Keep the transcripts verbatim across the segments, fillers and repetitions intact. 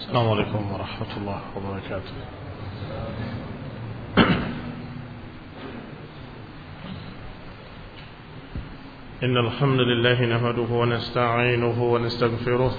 السلام عليكم ورحمة الله وبركاته. إن الحمد لله نحمده ونستعينه ونستغفره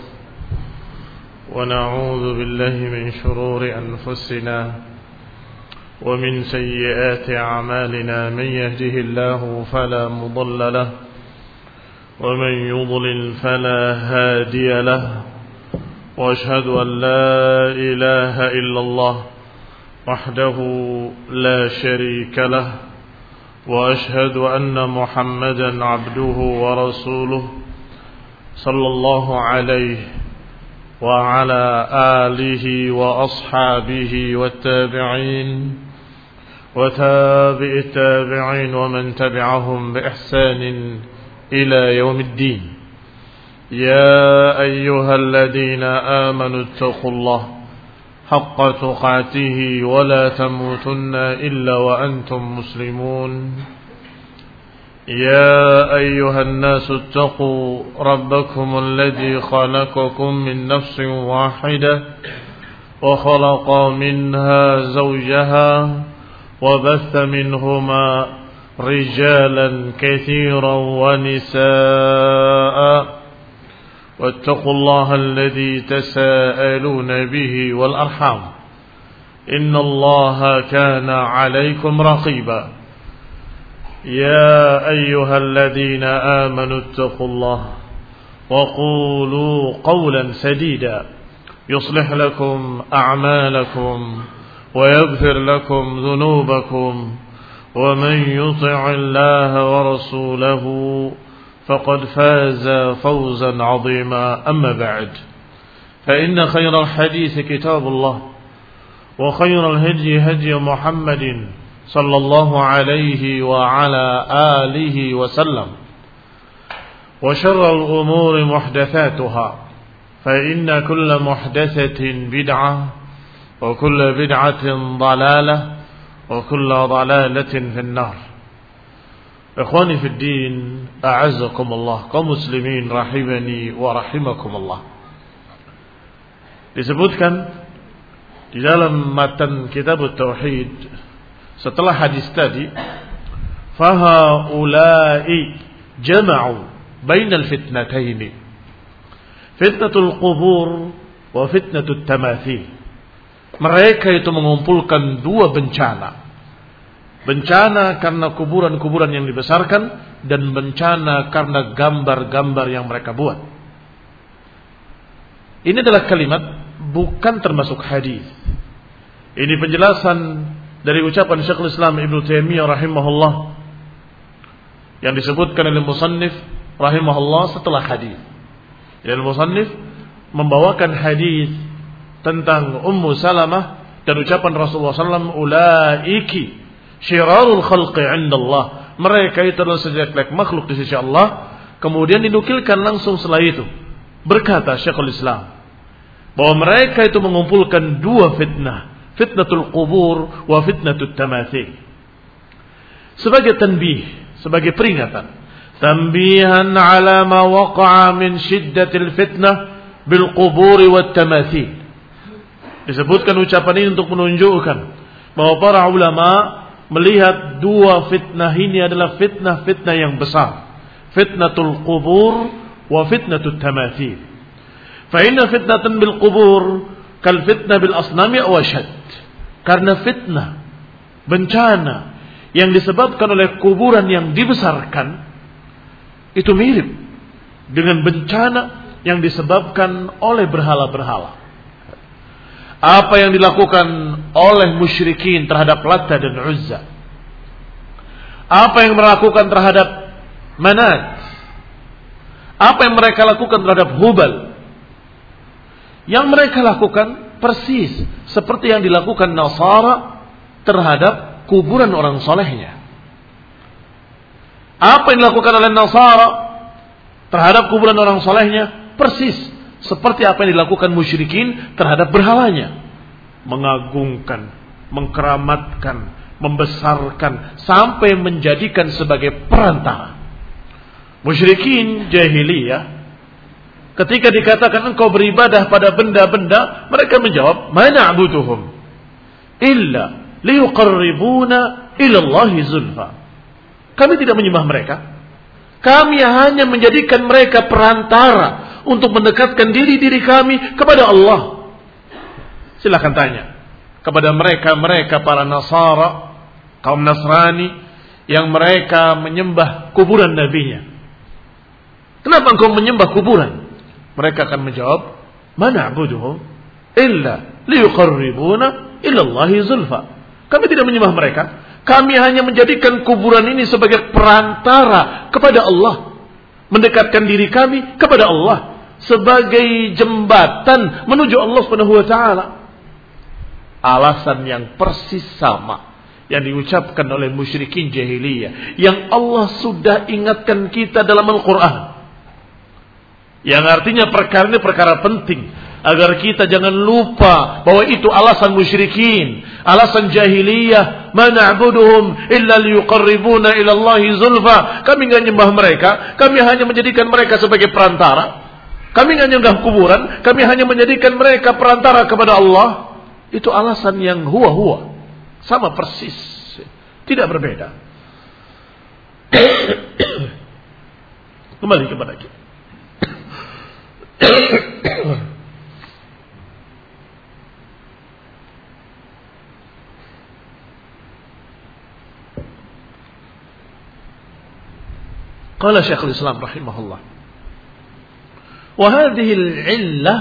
ونعوذ بالله من شرور أنفسنا ومن سيئات أعمالنا. من يهده الله فلا مضل له ومن يضلل فلا هادي له، وأشهد أن لا إله إلا الله وحده لا شريك له، وأشهد أن محمدا عبده ورسوله صلى الله عليه وعلى آله وأصحابه والتابعين وتابع التابعين ومن تبعهم بإحسان إلى يوم الدين. يا أيها الذين آمنوا اتقوا الله حق تقاته ولا تموتن إلا وأنتم مسلمون. يا أيها الناس اتقوا ربكم الذي خلقكم من نفس واحدة وخلق منها زوجها وبث منهما رجالا كثيرا ونساء، واتقوا الله الذي تساءلون به والأرحام إن الله كان عليكم رقيبا. يا أيها الذين آمنوا اتقوا الله وقولوا قولا سديدا يصلح لكم أعمالكم ويغفر لكم ذنوبكم، ومن يطع الله ورسوله فقد فاز فوزا عظيما. أما بعد، فإن خير الحديث كتاب الله، وخير الهدي هدي محمد صلى الله عليه وعلى آله وسلم، وشر الأمور محدثاتها، فإن كل محدثة بدعة وكل بدعة ضلالة وكل ضلالة في النار. Ikhwani fi din, a'azzakumullah, kaum muslimin rahimani wa rahimakumullah. Disebutkan di dalam matan kitab Tauhid setelah hadis tadi, fahaulai jama'u bainal fitnataini, fitnatul qubur wa fitnatut tamathil. Mereka itu mengumpulkan dua bencana. Bencana karena kuburan-kuburan yang dibesarkan, dan bencana karena gambar-gambar yang mereka buat. Ini adalah kalimat, bukan termasuk hadis. Ini penjelasan dari ucapan Syekhul Islam Ibnu Taimiyah rahimahullah, yang disebutkan oleh musannif rahimahullah setelah hadis. Dan musannif membawakan hadis tentang Ummu Salamah dan ucapan Rasulullah sallallahu alaihi wasallam, ulaiki syirarul khalqi indallah, mereka itu adalah sejelek-jelek makhluk di sisi Allah. Kemudian dinukilkan langsung setelah itu, berkata Syekhul Islam, bahwa mereka itu mengumpulkan dua fitnah, fitnatul qubur wa fitnatut tamathil. Sebagai tanbih, sebagai peringatan, tanbihan ala ma waqa'a min shiddatil fitnah bil qubur wat tamathil. Disebutkan ucapan ini untuk menunjukkan bahwa para ulama melihat dua fitnah ini adalah fitnah-fitnah yang besar, fitnatul qubur wa fitnatut tamathil. Fa inna fitnatan bil qubur kal fitnah bil asnami aw ashad. Karena fitnah, bencana yang disebabkan oleh kuburan yang dibesarkan itu mirip dengan bencana yang disebabkan oleh berhala-berhala. Apa yang dilakukan oleh musyrikin terhadap Lata dan Uzza, apa yang mereka lakukan terhadap Manat, apa yang mereka lakukan terhadap Hubal, yang mereka lakukan persis seperti yang dilakukan Nasara terhadap kuburan orang solehnya. Apa yang dilakukan oleh Nasara terhadap kuburan orang solehnya persis seperti apa yang dilakukan musyrikin terhadap berhalanya. Mengagungkan, mengkeramatkan, membesarkan, sampai menjadikan sebagai perantara. Musyrikin jahiliyah Ketika dikatakan engkau beribadah pada benda-benda, mereka menjawab, "Ma na'buduhum illa liyuqarribuna ila Allahi zulfa." Kami tidak menyembah mereka. Kami hanya menjadikan mereka perantara untuk mendekatkan diri-diri kami kepada Allah. Silakan tanya kepada mereka-mereka para Nasara, kaum Nasrani yang mereka menyembah kuburan nabinya. Kenapa engkau menyembah kuburan? Mereka akan menjawab, "Ma na'buduhum illa liyuqarribuna ila Allahi zulfa." Kami tidak menyembah mereka. Kami hanya menjadikan kuburan ini sebagai perantara kepada Allah, mendekatkan diri kami kepada Allah sebagai jembatan menuju Allah Subhanahu wa taala. Alasan yang persis sama yang diucapkan oleh musyrikin jahiliyah yang Allah sudah ingatkan kita dalam Al-Qur'an. Yang artinya perkara ini perkara penting agar kita jangan lupa bahwa itu alasan musyrikin, alasan jahiliyah, "Ma na'buduhum illa liyuqarribuna ila Allahi zulfa." Kami enggak nyembah mereka, kami hanya menjadikan mereka sebagai perantara. Kami enggak nyembah kuburan, kami hanya menjadikan mereka perantara kepada Allah. Itu alasan yang huwa-huwa, sama persis, tidak berbeda. Kembali kepada kita. قال شيخ الإسلام رحمه الله وهذه العلة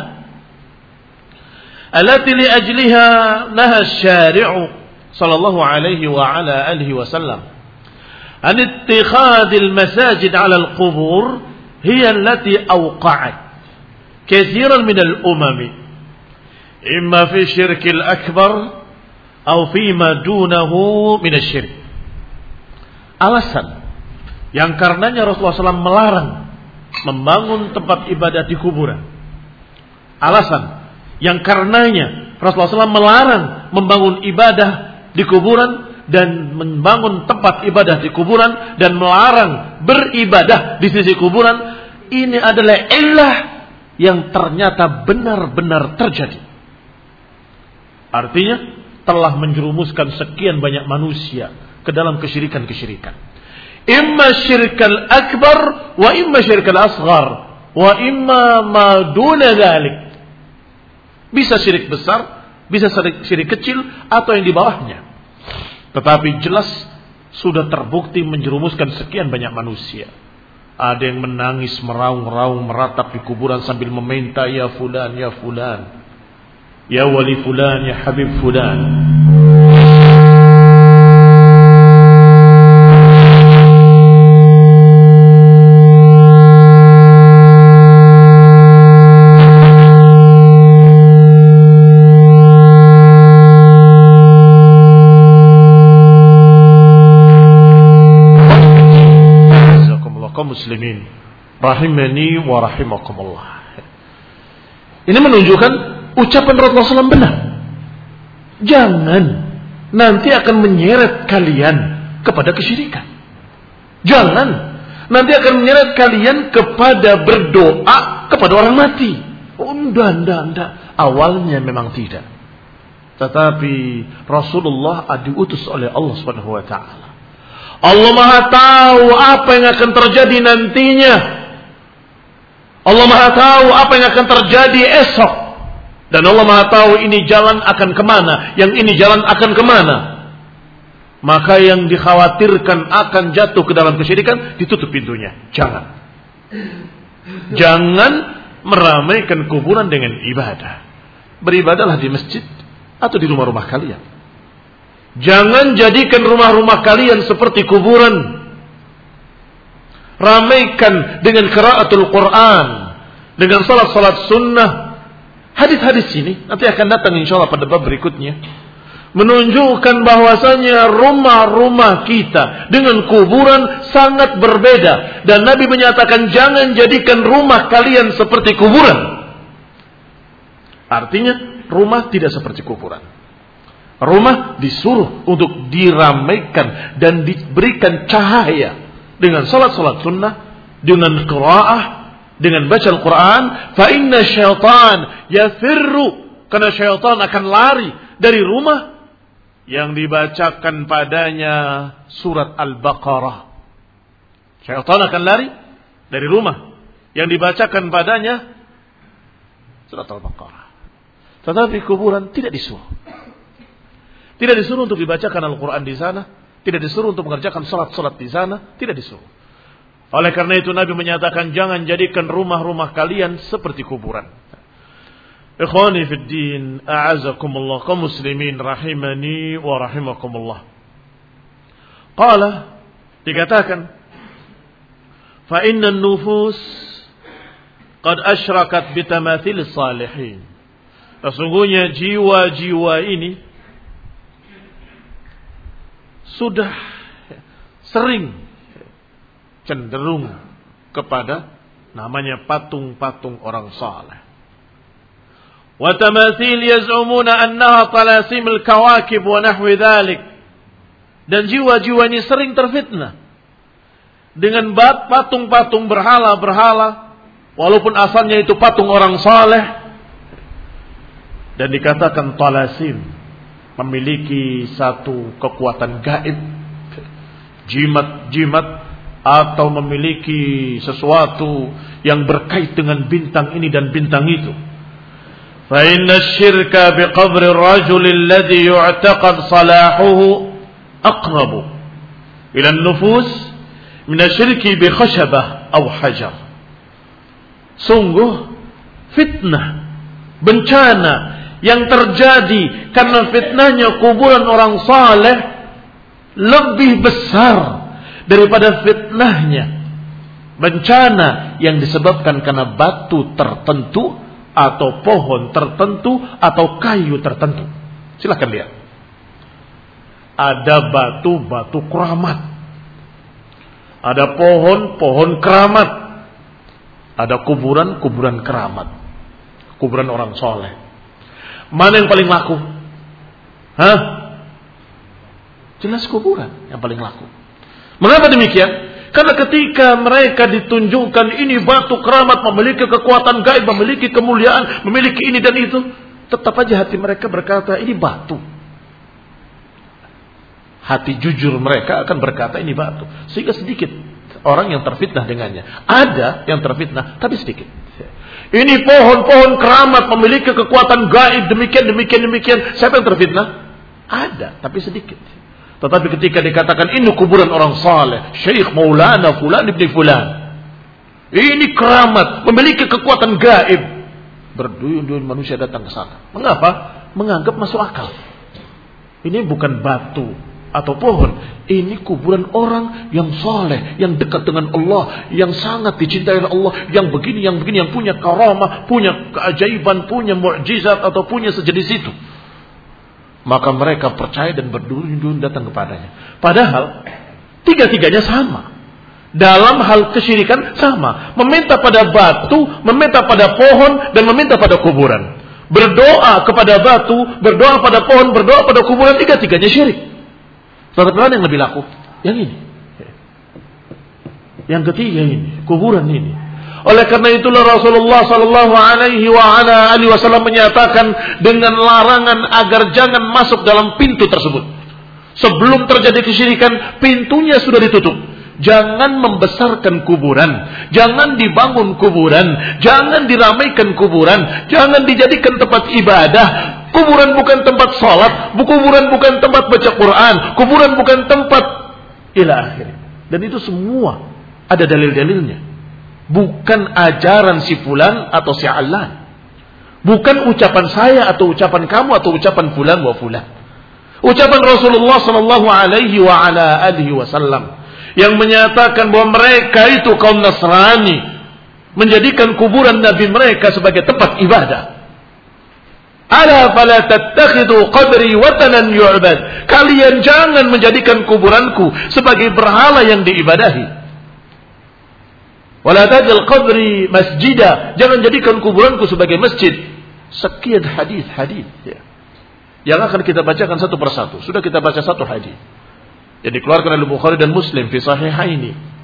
التي لأجلها نهى الشارع صلى الله عليه وعلى آله وسلم عن اتخاذ المساجد على القبور هي التي أوقعت كثيرا من الأمم إما في الشرك الأكبر أو فيما دونه من الشرك. Alasan yang karenanya Rasulullah shallallahu alaihi wasallam melarang membangun tempat ibadah di kuburan. Alasan yang karenanya Rasulullah shallallahu alaihi wasallam melarang membangun ibadah di kuburan dan membangun tempat ibadah di kuburan dan melarang beribadah di sisi kuburan. Ini adalah illah yang ternyata benar-benar terjadi. Artinya telah menjerumuskan sekian banyak manusia ke dalam kesyirikan-kesyirikan. Imma syirkal akbar wa imma syirkal asghar wa imma ma duna dzalik. Bisa syirik besar, bisa syirik kecil atau yang di bawahnya. Tetapi jelas sudah terbukti menjerumuskan sekian banyak manusia. Ada yang menangis meraung-raung meratap di kuburan sambil meminta, "Ya fulan, ya fulan, ya wali fulan, ya habib fulan." Muslimin rahimani wa rahimakumullah. Ini menunjukkan ucapan Rasulullah shallallahu alaihi wasallam benar. Jangan nanti akan menyeret kalian kepada kesyirikan. Jangan nanti akan menyeret kalian kepada berdoa kepada orang mati. Oh, enggak, enggak, enggak. Awalnya memang tidak. Tetapi Rasulullah diutus oleh Allah Subhanahu wa taala. Allah Maha tahu apa yang akan terjadi nantinya. Allah Maha tahu apa yang akan terjadi esok. Dan Allah Maha tahu ini jalan akan kemana, yang ini jalan akan kemana. Maka yang dikhawatirkan akan jatuh ke dalam kesyirikan, ditutup pintunya. Jangan. Jangan meramaikan kuburan dengan ibadah. Beribadahlah di masjid atau di rumah-rumah kalian. Jangan jadikan rumah-rumah kalian seperti kuburan. Ramaikan dengan qiraatul Quran, dengan salat-salat sunnah. Hadis-hadis ini nanti akan datang insyaallah pada bab berikutnya, menunjukkan bahwasanya rumah-rumah kita dengan kuburan sangat berbeda. Dan Nabi menyatakan jangan jadikan rumah kalian seperti kuburan. Artinya rumah tidak seperti kuburan. Rumah disuruh untuk diramaikan dan diberikan cahaya dengan salat-salat sunnah, dengan qiraah, dengan baca Al-Quran, fa inna syaitan yafirru, karena syaitan akan lari dari rumah yang dibacakan padanya surat Al-Baqarah. Syaitan akan lari dari rumah yang dibacakan padanya surat Al-Baqarah. Tetapi kuburan tidak disuruh. Tidak disuruh untuk dibacakan Al-Quran di sana, tidak disuruh untuk mengerjakan salat-salat di sana, tidak disuruh. Oleh karena itu Nabi menyatakan jangan jadikan rumah-rumah kalian seperti kuburan. Ikhwani fid din, a'azakumullah, kaum muslimin rahimani wa rahimakumullah. Qala, dikatakan, fa inna an-nufus qad asyrakat bi tamathil salihin. Sesungguhnya jiwa-jiwa ini sudah sering cenderung kepada namanya patung-patung orang saleh. Wa tamathil yaz'umuna annaha talasimul kawakib wa nahwi dhalik. Dan jiwa-jiwa ini sering terfitnah dengan patung-patung berhala-berhala walaupun asalnya itu patung orang saleh, dan dikatakan talasim, memiliki satu kekuatan gaib, jimat-jimat, atau memiliki sesuatu yang berkait dengan bintang ini dan bintang itu. Fa inna syirka bi qabri ar-rajul alladhi yu'taqad salahuhu aqrabu ila an-nufus min asy-syirki bi khashabah aw hajar. Sungguh fitnah, bencana yang terjadi karena fitnahnya kuburan orang saleh lebih besar daripada fitnahnya bencana yang disebabkan karena batu tertentu atau pohon tertentu atau kayu tertentu. Silakan lihat. Ada batu-batu keramat. Ada pohon-pohon keramat. Ada kuburan-kuburan keramat. Kuburan orang soleh. Mana yang paling laku? Hah? Jelas kuburan yang paling laku. Mengapa demikian? Karena ketika mereka ditunjukkan ini batu keramat, memiliki kekuatan gaib, memiliki kemuliaan, memiliki ini dan itu, tetap aja hati mereka berkata ini batu. Hati jujur mereka akan berkata ini batu. Sehingga sedikit orang yang terfitnah dengannya. Ada yang terfitnah, tapi sedikit. Ini pohon-pohon keramat memiliki kekuatan gaib, demikian, demikian, demikian. Siapa yang terfitnah? Ada, tapi sedikit. Tetapi ketika dikatakan ini kuburan orang saleh, Syekh Maulana Fulan ibn Fulan, ini keramat, memiliki kekuatan gaib, berduyun-duyun manusia datang ke sana. Mengapa? Menganggap masuk akal. Ini bukan batu atau pohon, ini kuburan orang yang saleh, yang dekat dengan Allah, yang sangat dicintai oleh Allah, yang begini, yang begini, yang punya karamah, punya keajaiban, punya mukjizat atau punya sejenis itu. Maka mereka percaya dan berduyun-duyun datang kepadanya. Padahal tiga-tiganya sama. Dalam hal kesyirikan sama. Meminta pada batu, meminta pada pohon, dan meminta pada kuburan. Berdoa kepada batu, berdoa pada pohon, berdoa pada kuburan, tiga-tiganya syirik. Tetapi mana yang lebih laku? Yang ini. Yang ketiga ini, kuburan ini. Oleh karena itulah Rasulullah sallallahu alaihi wa ala alihi wasallam menyatakan dengan larangan agar jangan masuk dalam pintu tersebut. Sebelum terjadi kesyirikan, pintunya sudah ditutup. Jangan membesarkan kuburan, jangan dibangun kuburan, jangan diramaikan kuburan, jangan dijadikan tempat ibadah. Kuburan bukan tempat salat, kuburan bukan tempat baca Quran, kuburan bukan tempat ila akhir. Dan itu semua ada dalil-dalilnya. Bukan ajaran si fulan atau si alan. Bukan ucapan saya atau ucapan kamu atau ucapan fulan wa fulan. Ucapan Rasulullah sallallahu alaihi wa ala alihi wasallam yang menyatakan bahwa mereka itu kaum Nasrani menjadikan kuburan nabi mereka sebagai tempat ibadah. Ala fala tattakhidu qabri watanan yu'bad. Kalian jangan menjadikan kuburanku sebagai berhala yang diibadahi. Wala tajal qabri masjidah, jangan jadikan kuburanku sebagai masjid. Sekian hadis-hadis ya, yang akan kita bacakan satu persatu. Sudah kita baca satu hadis yang dikeluarkan oleh Bukhari dan Muslim fi sahihaini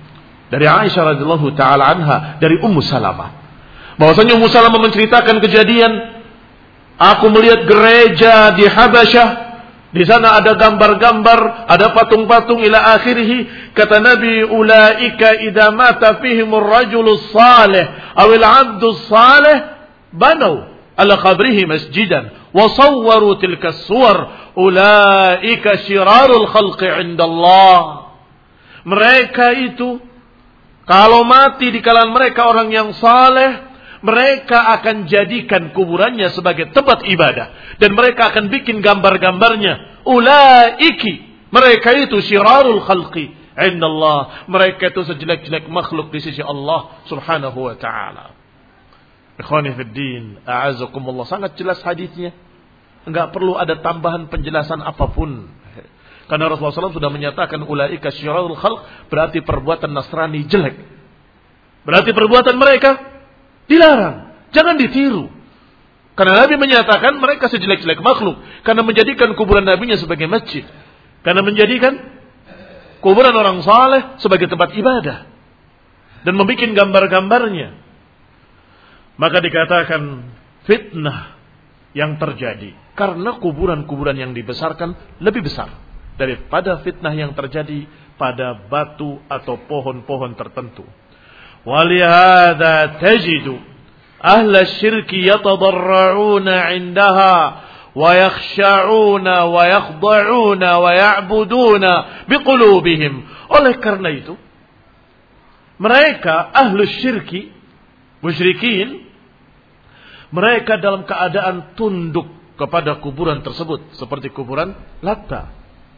dari Aisyah radhiyallahu taala anha, dari Ummu Salamah. Bahwasanya Ummu Salamah menceritakan kejadian, aku melihat gereja di Habasyah, di sana ada gambar-gambar, ada patung-patung ila akhirih. Kata Nabi, ulaika idza mata fihimur rajulus salih awil abdus salih banau ala qabrihi masjidan wa sawwaru tilka as-suwar ulaika syirarul khalqi 'indallah. Mereka itu kalau mati di kalangan mereka orang yang saleh, mereka akan jadikan kuburannya sebagai tempat ibadah dan mereka akan bikin gambar-gambarnya. Ulaiki, mereka itu syirarul khalqi 'indallah. Mereka itu sejelek-jelek makhluk di sisi Allah Subhanahu wa taala. Ikhwani fid din, a'azakumullah, sangat jelas hadisnya. Enggak perlu ada tambahan penjelasan apapun. Karena Rasulullah shallallahu alaihi wasallam sudah menyatakan ulaika syirarul khalq, berarti perbuatan Nasrani jelek. Berarti perbuatan mereka dilarang, jangan ditiru. Karena Nabi menyatakan mereka sejelek-jelek makhluk karena menjadikan kuburan nabinya sebagai masjid, karena menjadikan kuburan orang saleh sebagai tempat ibadah dan membuat gambar-gambarnya. Maka dikatakan fitnah yang terjadi karena kuburan-kuburan yang dibesarkan lebih besar daripada fitnah yang terjadi pada batu atau pohon-pohon tertentu. Walihada tajidu ahla syirki yatadarra'una 'indaha wa yakhsha'una wa yakhda'una wa ya'buduna biqulubihim. Oleh karena itu mereka ahlu syirki, musyrikin, mereka dalam keadaan tunduk kepada kuburan tersebut seperti kuburan Latta.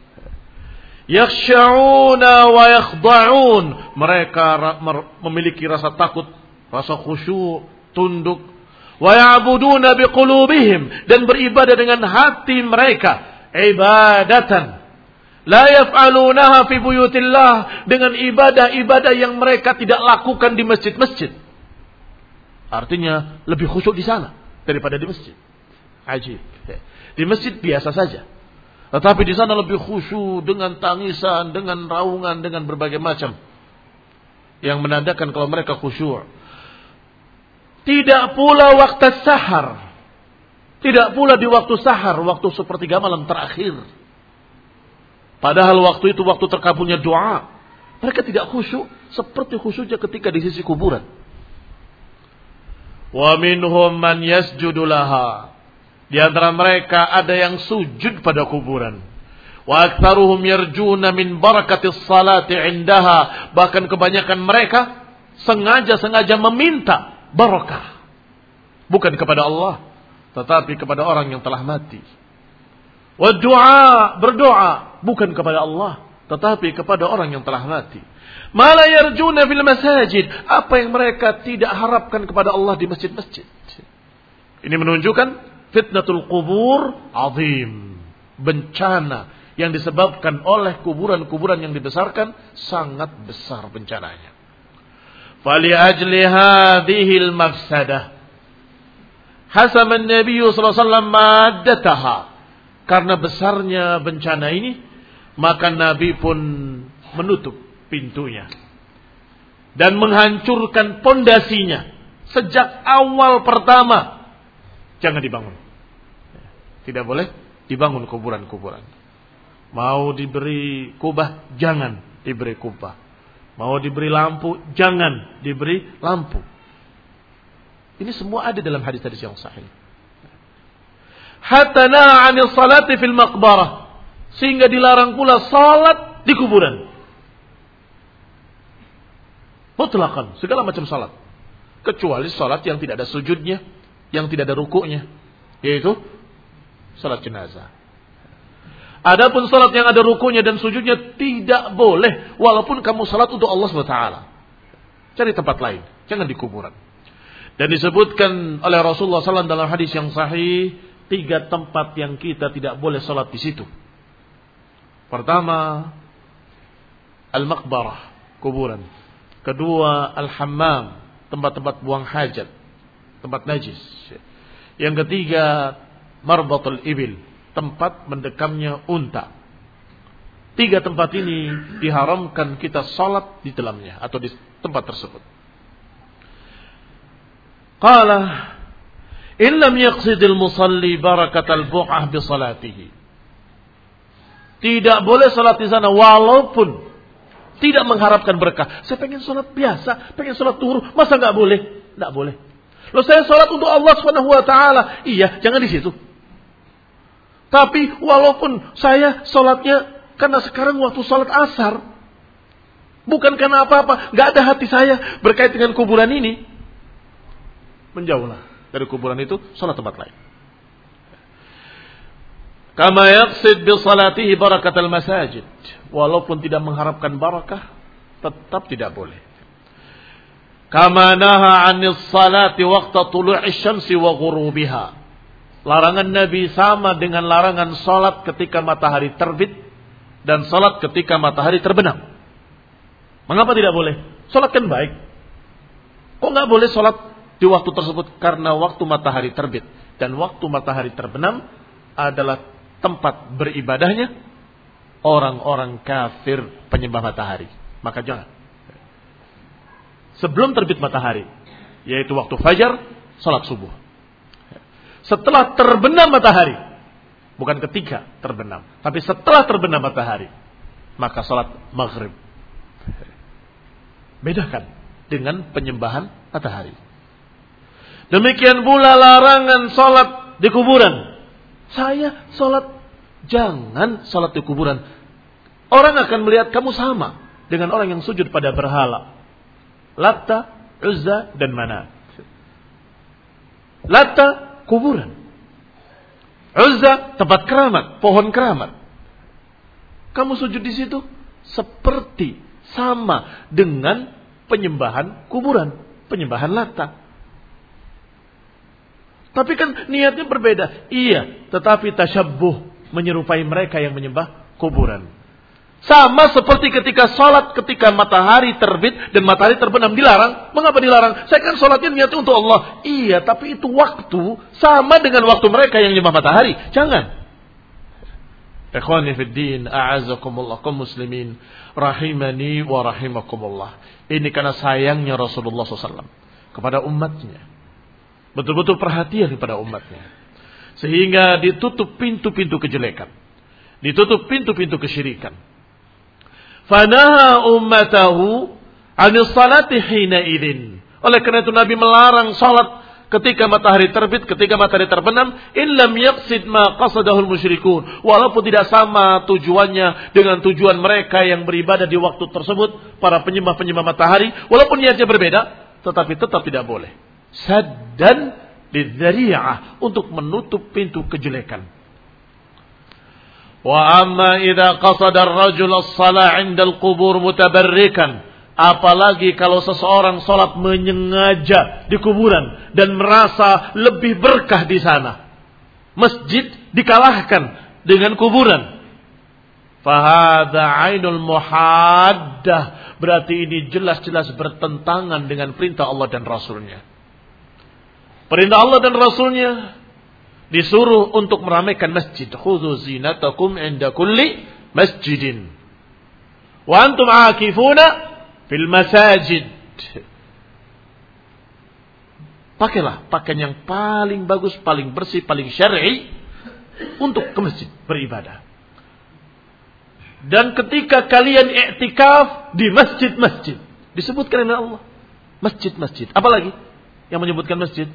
Yakhsha'una wa yakhda'un, mereka memiliki rasa takut, rasa khusyuk, tunduk. Wa ya'buduna biqulubihim, dan beribadah dengan hati mereka, ibadatan la yaf'alunaha fi buyutillah, dengan ibadah-ibadah yang mereka tidak lakukan di masjid-masjid. Artinya lebih khusyuk di sana daripada di masjid. Ajib. Di masjid biasa saja, tetapi di sana lebih khusyuk dengan tangisan, dengan raungan, dengan berbagai macam yang menandakan kalau mereka khusyuk. Tidak pula waktu sahar, tidak pula di waktu sahar, waktu sepertiga malam terakhir. Padahal waktu itu waktu terkabulnya doa. Mereka tidak khusyuk seperti khusyuknya ketika di sisi kuburan. Wa minhum man yasjudu laha, di antara mereka ada yang sujud pada kuburan. Wa aktsaruhum yarjuna min barakatis salati 'indaha, bahkan kebanyakan mereka sengaja-sengaja meminta barakah bukan kepada Allah tetapi kepada orang yang telah mati. Wa du'a, berdoa bukan kepada Allah tetapi kepada orang yang telah mati. Mala yarjuna fil masajid, apa yang mereka tidak harapkan kepada Allah di masjid-masjid. Ini menunjukkan fitnatul qubur azim, bencana yang disebabkan oleh kuburan-kuburan yang dibesarkan sangat besar bencananya. Fali ajli hadhil mafsadah hasama an-nabiy sallallahu alaihi wasallam maddataha, karena besarnya bencana ini maka Nabi pun menutup pintunya dan menghancurkan pondasinya sejak awal pertama. Jangan dibangun, tidak boleh dibangun kuburan-kuburan. Mau diberi kubah, jangan diberi kubah. Mau diberi lampu, jangan diberi lampu. Ini semua ada dalam hadis-hadis yang sahih. Hatta na'a 'anil salati fil maqbarah, sehingga dilarang pula salat di kuburan. Mutlaqan, segala macam salat, kecuali salat yang tidak ada sujudnya, yang tidak ada rukuknya, yaitu salat jenazah. Adapun salat yang ada rukuknya dan sujudnya tidak boleh, walaupun kamu salat untuk Allah subhanahu wa taala. Cari tempat lain, jangan di kuburan. Dan disebutkan oleh Rasulullah sallallahu alaihi wasallam dalam hadis yang sahih, tiga tempat yang kita tidak boleh salat di situ. Pertama, al-maqbarah, kuburan. Kedua, al-hammam, tempat-tempat buang hajat, tempat najis. Yang ketiga, marbatul ibil, tempat mendekamnya unta. Tiga tempat ini diharamkan kita salat di dalamnya atau di tempat tersebut. Qala in lam yaqsidil musalli barakatal bu'ah bi salatihi. Tidak boleh salat di sana walaupun tidak mengharapkan berkah. Saya pengen salat biasa, pengen salat duhur, masa enggak boleh? Enggak boleh. Loh, saya salat untuk Allah Subhanahu wa taala. Iya, jangan di situ. Tapi walaupun saya salatnya karena sekarang waktu salat asar, bukan karena apa-apa, enggak ada hati saya berkait dengan kuburan ini. Menjauhlah dari kuburan itu, salat tempat lain. Kama yaqsid bi salatihi barakatal masajid. Walaupun tidak mengharapkan barakah, tetap tidak boleh. Kama naha 'anis salati waqta tulu'is syamsi wa ghurubiha. Larangan Nabi sama dengan larangan salat ketika matahari terbit dan salat ketika matahari terbenam. Mengapa tidak boleh? Salat kan baik. Kok enggak boleh salat di waktu tersebut? Karena waktu matahari terbit dan waktu matahari terbenam adalah tempat beribadahnya orang-orang kafir penyembah matahari. Maka jangan. Sebelum terbit matahari, yaitu waktu fajar, salat subuh. Setelah terbenam matahari, bukan ketika terbenam, tapi setelah terbenam matahari, maka salat maghrib. Bedakan dengan penyembahan matahari. Demikian pula larangan salat di kuburan. Saya salat, jangan salat di kuburan. Orang akan melihat kamu sama dengan orang yang sujud pada berhala. Latta, Uzza, dan Manat. Latta, kuburan. Uzza, tempat keramat, pohon keramat. Kamu sujud di situ seperti sama dengan penyembahan kuburan, penyembahan Latta. Tapi kan niatnya berbeda. Iya, tetapi tasyabbuh, menyerupai mereka yang menyembah kuburan. Sama seperti ketika salat ketika matahari terbit dan matahari terbenam dilarang. Mengapa dilarang? Saya kan salatnya niatnya untuk Allah. Iya, tapi itu waktu sama dengan waktu mereka yang menyembah matahari. Jangan. Ikhwani fid din, a'azakumullah, kaum muslimin rahimani wa rahimakumullah. Ini karena sayangnya Rasulullah shallallahu alaihi wasallam kepada umatnya. Betul-betul perhatian kepada umatnya. Sehingga ditutup pintu-pintu kejelekan. Ditutup pintu-pintu kesyirikan. Fanaha ummatahu 'anis salati hina idzin. Oleh karena itu Nabi melarang salat ketika matahari terbit, ketika matahari terbenam, illam yaqsid ma qasadahul musyrikun. Walaupun tidak sama tujuannya dengan tujuan mereka yang beribadah di waktu tersebut, para penyembah-penyembah matahari, walaupun niatnya berbeda, tetapi tetap tidak boleh. Saddan lidzari'ah, untuk menutup pintu kejelekan. Wa amma idza qasada ar-rajul as-shalah 'inda al-qubur mutabarrikan. Apalagi kalau seseorang salat menyengaja di kuburan dan merasa lebih berkah di sana. Masjid dikalahkan dengan kuburan. Fahadha 'ainul muhaddah. Berarti ini jelas-jelas bertentangan dengan perintah Allah dan Rasulnya. Perintah Allah dan Rasulnya disuruh untuk meramaikan masjid. Khudhu zinatakum inda kulli masjidin. Wa antum aakifuna fil masajid. Pakailah pakaian yang paling bagus, paling bersih, paling syar'i untuk ke masjid beribadah. Dan ketika kalian i'tikaf di masjid-masjid, disebutkan oleh Allah masjid-masjid. Apalagi yang menyebutkan masjid?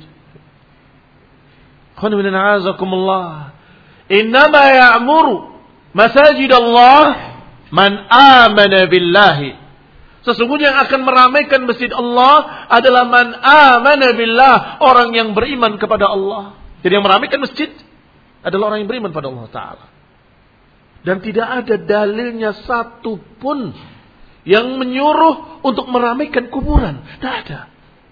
Innama ya'muru masajid Allah man amana billahi. Sesungguhnya yang akan meramaikan masjid Allah adalah man amana billah, orang yang beriman kepada Allah. Jadi yang meramaikan masjid adalah orang yang beriman pada Allah Ta'ala. Dan tidak ada dalilnya satu pun yang menyuruh untuk meramaikan kuburan. Tidak ada.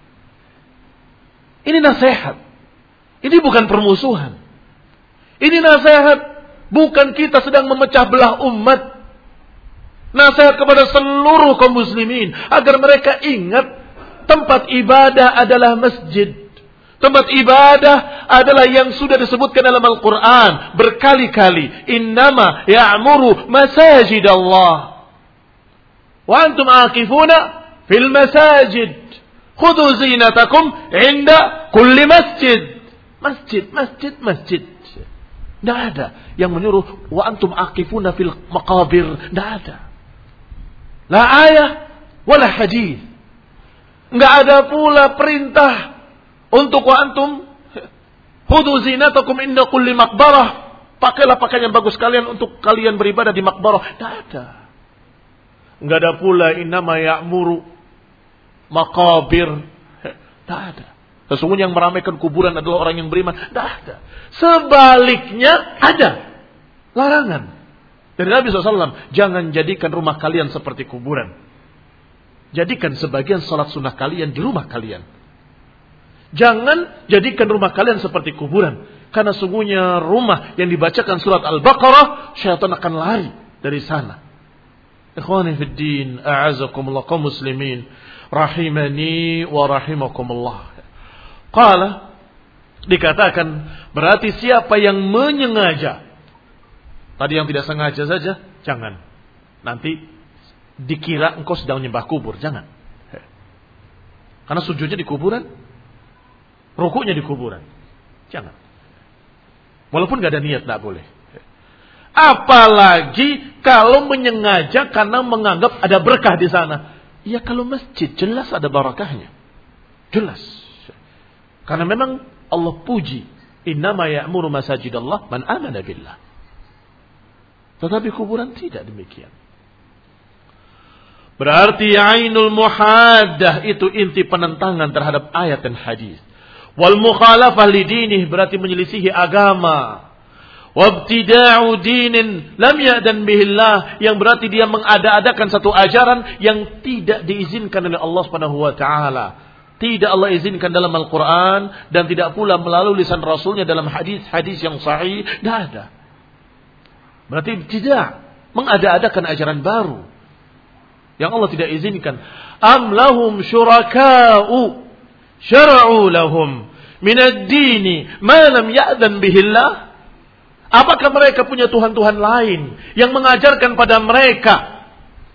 Ini nasihat. Ini bukan permusuhan. Ini nasihat. Bukan kita sedang memecah belah umat. Nasihat kepada seluruh kaum muslimin agar mereka ingat tempat ibadah adalah masjid. Tempat ibadah adalah yang sudah disebutkan dalam Al-Quran berkali-kali. Innama ya'muru masajid Allah. Wa antum aqifuna fil masajid. Khudhu zinatakum inda kulli masjid. Masjid, masjid, masjid. Tidak ada yang menyuruh wa antum aqifuna fil maqabir. Tidak ada. La ayah wala hadis. Tidak ada pula perintah untuk wa antum khudhu zinatakum inda kulli maqbarah. Pakailah pakaian yang bagus kalian untuk kalian beribadah di makbarah. Tidak ada. Tidak ada pula innama ya'muru maqabir. Tidak ada. Sesungguhnya yang meramaikan kuburan adalah orang yang beriman. Tidak ada. Sebaliknya ada larangan dari Nabi shallallahu alaihi wasallam. Jangan jadikan rumah kalian seperti kuburan. Jadikan sebagian salat sunnah kalian di rumah kalian. Jangan jadikan rumah kalian seperti kuburan. Karena sungguhnya rumah yang dibacakan surat Al-Baqarah, syaitan akan lari dari sana. Ikhwani fid din, a'azakumullah kaum muslimin, rahimani wa rahimakumullah. Qala, dikatakan berarti siapa yang menyengaja. Tadi yang tidak sengaja saja, jangan. Nanti dikira engkau sedang menyembah kubur, jangan. Karena sujudnya di kuburan, rukuknya di kuburan. Jangan. Walaupun gak ada niat, gak boleh. Apalagi kalau menyengaja karena menganggap ada berkah di sana. Ya kalau masjid jelas ada barakahnya. Jelas. Karena memang Allah puji. Innama ya'muru masajidallah man amana billah. Tetapi kuburan tidak demikian. Berarti ainul muhaddah itu inti penentangan terhadap ayat dan hadis. Wal mukhalafah lidinih berarti menyelisihi agama. Wabtida'u dinin lam ya'dan bihillah yang berarti dia mengada-adakan satu ajaran yang tidak diizinkan oleh Allah Subhanahu wa taala. Tidak Allah izinkan dalam Al-Qur'an dan tidak pula melalui lisan Rasulnya dalam hadis-hadis yang sahih. Tidak ada. Berarti tidak mengada-adakan ajaran baru yang Allah tidak izinkan. Am lahum syuraka'u syara'u lahum minad dini ma lam ya'dan bihillah. Apakah mereka punya Tuhan-Tuhan lain yang mengajarkan pada mereka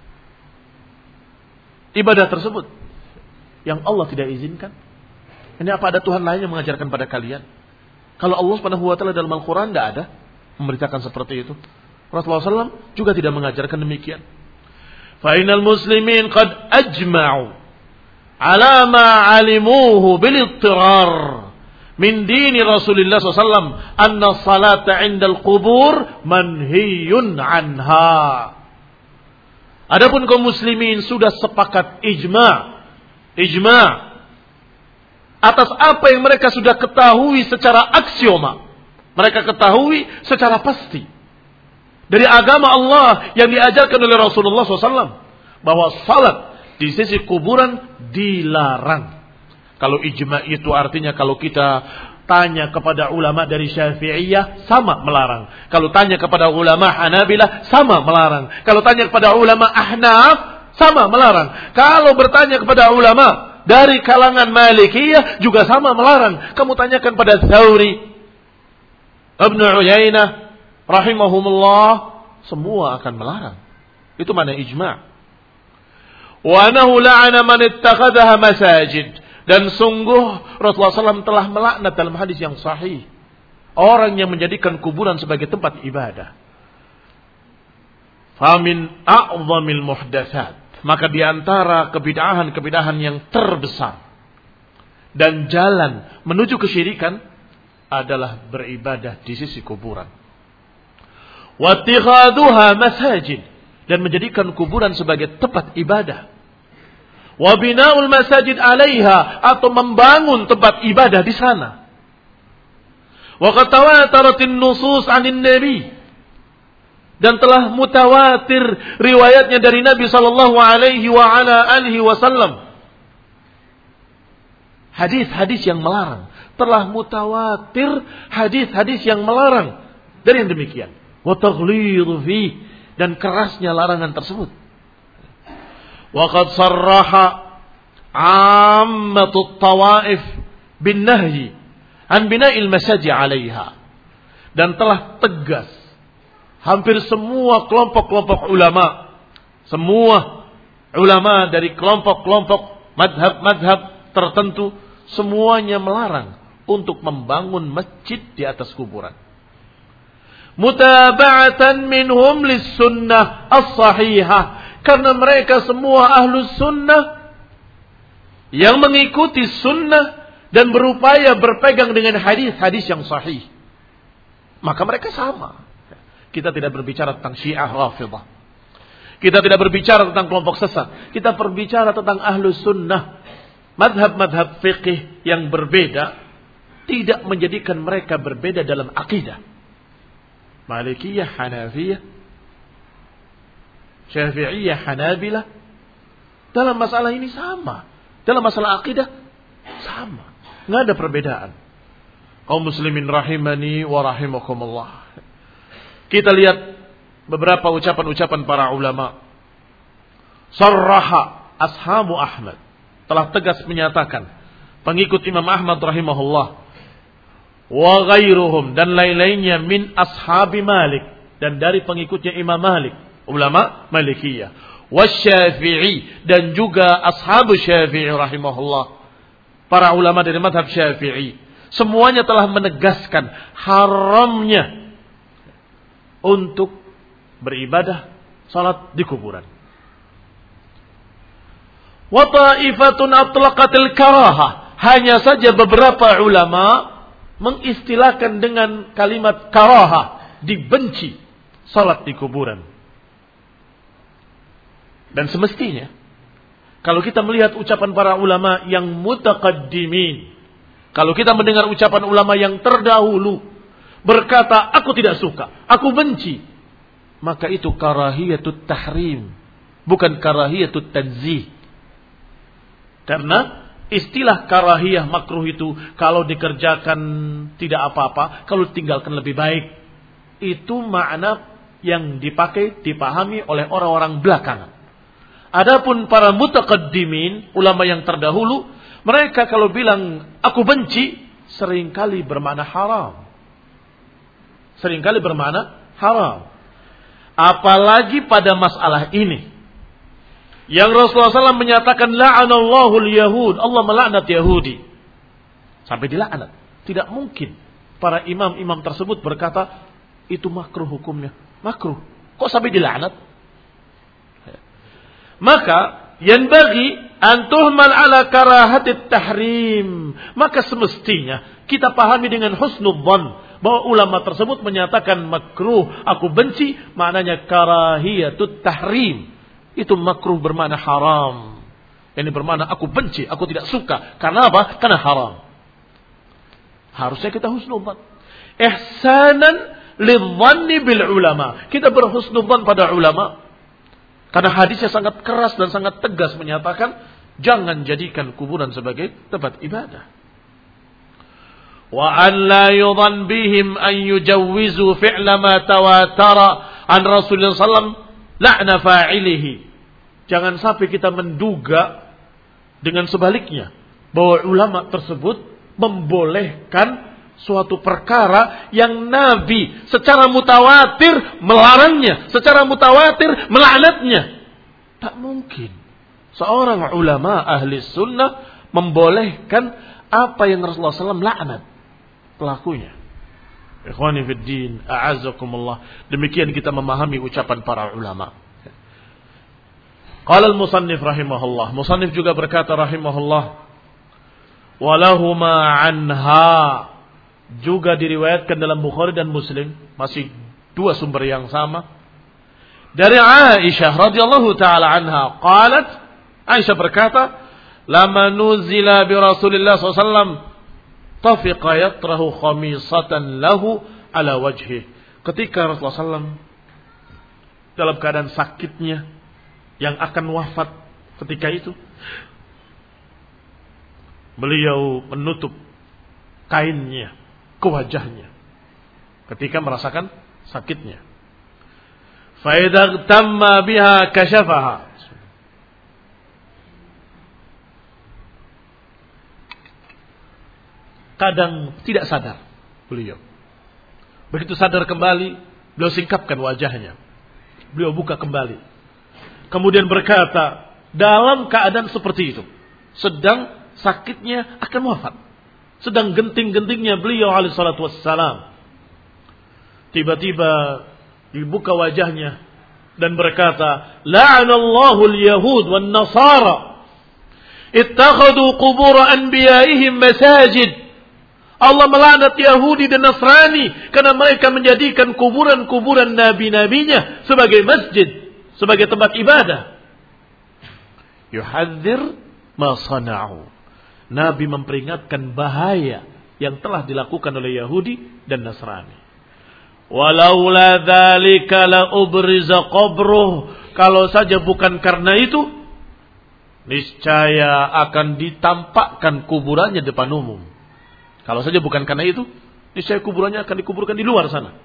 ibadah tersebut yang Allah tidak izinkan? Ini apa ada Tuhan lain yang mengajarkan pada kalian? Kalau Allah Subhanahu wa taala dalam Al-Qur'an tidak ada memberitakan seperti itu. Rasulullah shallallahu alaihi wasallam juga tidak mengajarkan demikian. Fa innal muslimin qad ajma'u ala ma alimuhu bil ittirar min dini Rasulullah sallallahu alaihi wasallam anna salata 'indal qubur manhiyun anha. Adapun kaum muslimin sudah sepakat ijma' ijma' atas apa yang mereka sudah ketahui secara aksioma. Mereka ketahui secara pasti dari agama Allah yang diajarkan oleh Rasulullah sallallahu alaihi wasallam bahwa salat di sisi kuburan dilarang. Kalau ijma itu artinya kalau kita tanya kepada ulama dari Syafi'iyah sama melarang. Kalau tanya kepada ulama Hanabilah sama melarang. Kalau tanya kepada ulama Ahnaf sama melarang. Kalau bertanya kepada ulama dari kalangan Malikiyah juga sama melarang. Kamu tanyakan pada Tsauri, Ibnu Uyainah rahimahumullah, semua akan melarang. Itu mana ijma'. Wa anahu la'ana man ittakhadhaha masajid. Dan sungguh Rasulullah shallallahu alaihi wasallam telah melaknat dalam hadis yang sahih orang yang menjadikan kuburan sebagai tempat ibadah. Famin a'zamil muhdatsat. Maka diantara kebid'ahan-kebid'ahan yang terbesar dan jalan menuju kesyirikan adalah beribadah di sisi kuburan. Wattikhaduha masajid. Dan menjadikan kuburan sebagai tempat ibadah. Wa bina'ul masajid 'alaiha, atau membangun tempat ibadah di sana. Wa qad tawataratin nusus 'anil nabi, dan telah mutawatir riwayatnya dari Nabi sallallahu alaihi wa ala alihi wasallam. Hadis-hadis yang melarang, telah mutawatir hadis-hadis yang melarang dari yang demikian. Wa taghlidhu fi, dan kerasnya larangan tersebut. Waqad sarraha ammatut tawaif bin nahyi an bina'il masajid 'alaiha, dan telah tegas hampir semua kelompok-kelompok ulama, semua ulama dari kelompok-kelompok madhab-madhab tertentu, semuanya melarang untuk membangun masjid di atas kuburan. Mutaba'atan minhum lis-sunnah as-sahihah, karena mereka semua ahlus sunnah yang mengikuti sunnah dan berupaya berpegang dengan hadis-hadis yang sahih. Maka mereka sama. Kita tidak berbicara tentang Syiah Rafidhah. Kita tidak berbicara tentang kelompok sesat. Kita berbicara tentang ahlus sunnah. Madhab-madhab fiqih yang berbeda tidak menjadikan mereka berbeda dalam akidah. Malikiyah, Hanafiyah, Syafi'iyah, Hanabilah, dalam masalah ini sama. Dalam masalah akidah sama. Nggak ada perbedaan. Kaum muslimin rahimani wa rahimakumullah. Kita lihat beberapa ucapan-ucapan para ulama. Sarraha ashabu Ahmad, telah tegas menyatakan, pengikut Imam Ahmad rahimahullah, wa ghairuhum, dan lain-lainnya, min ashabi Malik, dan dari pengikutnya Imam Malik, ulama Malikiyah, wa Syafi'i, dan juga ashabu Syafi'i rahimahullah, para ulama dari mazhab Syafi'i, semuanya telah menegaskan haramnya untuk beribadah salat di kuburan. Wa ta'ifatun atlaqatil karaha, hanya saja beberapa ulama mengistilahkan dengan kalimat karaha, dibenci salat di kuburan. Dan semestinya kalau kita melihat ucapan para ulama yang mutaqaddimin, kalau kita mendengar ucapan ulama yang terdahulu berkata aku tidak suka, aku benci, maka itu karahiyatut tahrim, bukan karahiyatut tanzih. Karena istilah karahiyah makruh itu kalau dikerjakan tidak apa-apa, kalau tinggalkan lebih baik. Itu makna yang dipakai, dipahami oleh orang-orang belakangan. Adapun para mutaqaddimin, ulama yang terdahulu, mereka kalau bilang aku benci, seringkali bermakna haram. Seringkali bermakna haram. Apalagi pada masalah ini, yang Rasulullah shallallahu alaihi wasallam menyatakan la'anallahu al-yahud, Allah melaknat Yahudi. Sampai dilaknat. Tidak mungkin para imam-imam tersebut berkata itu makruh hukumnya. Makruh. Kok sampai dilaknat? Maka yang bagi antuhmal ala karahatit tahrim, maka semestinya kita pahami dengan husnudzan bahwa ulama tersebut menyatakan makruh, aku benci, maknanya karahiyatut tahrim. Itu makruh bermakna haram. Ini bermakna aku benci, aku tidak suka. Karena apa? Karena haram. Harusnya kita husnudzan. Ihsanan lidhanni bil ulama. Kita berhusnudzan pada ulama. Karena hadisnya sangat keras dan sangat tegas menyatakan jangan jadikan kuburan sebagai tempat ibadah. Wa an la yudhan bihim an yujawwizu fi'la ma tawatara an Rasulullah sallallahu alaihi wasallam la'na fa'ilihi. Jangan sampai kita menduga dengan sebaliknya bahwa ulama tersebut membolehkan suatu perkara yang Nabi secara mutawatir melarangnya, secara mutawatir melaknatnya. Tak mungkin seorang ulama ahli sunnah membolehkan apa yang Rasulullah shallallahu alaihi wasallam laknat pelakunya. Ikhwani fid din, a'azzakumullah. Demikian kita memahami ucapan para ulama. Qala al-musannif rahimahullah. Musannif juga berkata rahimahullah, walahuma anha, juga diriwayatkan dalam Bukhari dan Muslim, masih dua sumber yang sama, dari Aisyah radhiyallahu taala anha, qalat, Aisyah berkata, lama nuzila bi Rasulillah sallallahu alaihi wasallam tafiqa yatrahu khamisatan lahu ala wajhi. Ketika Rasulullah sallallahu alaihi wasallam dalam keadaan sakitnya yang akan wafat ketika itu, beliau menutup kainnya ke wajahnya ketika merasakan sakitnya. Fa idza tamma biha kashafaha. kadang tidak sadar beliau. Begitu sadar kembali, beliau singkapkan wajahnya. Beliau buka kembali. Kemudian berkata, dalam keadaan seperti itu, sedang sakitnya akan wafat, sedang genting-gentingnya beliau alaihi salatu wassalam, tiba-tiba dibuka wajahnya dan berkata, la'anallahu al-yahud wan nasara ittakhadhu qubur anbiya'ihim masajid. Allah melaknat Yahudi dan Nasrani karena mereka menjadikan kuburan-kuburan nabi-nabinya sebagai masjid, sebagai tempat ibadah. Yuhadzir ma sana'u. Nabi memperingatkan bahaya yang telah dilakukan oleh Yahudi dan Nasrani. Walaula dzalika la ubriza qabruh. Kalau saja bukan karena itu, niscaya akan ditampakkan kuburannya depan umum. Kalau saja bukan karena itu, niscaya kuburannya akan dikuburkan di luar sana.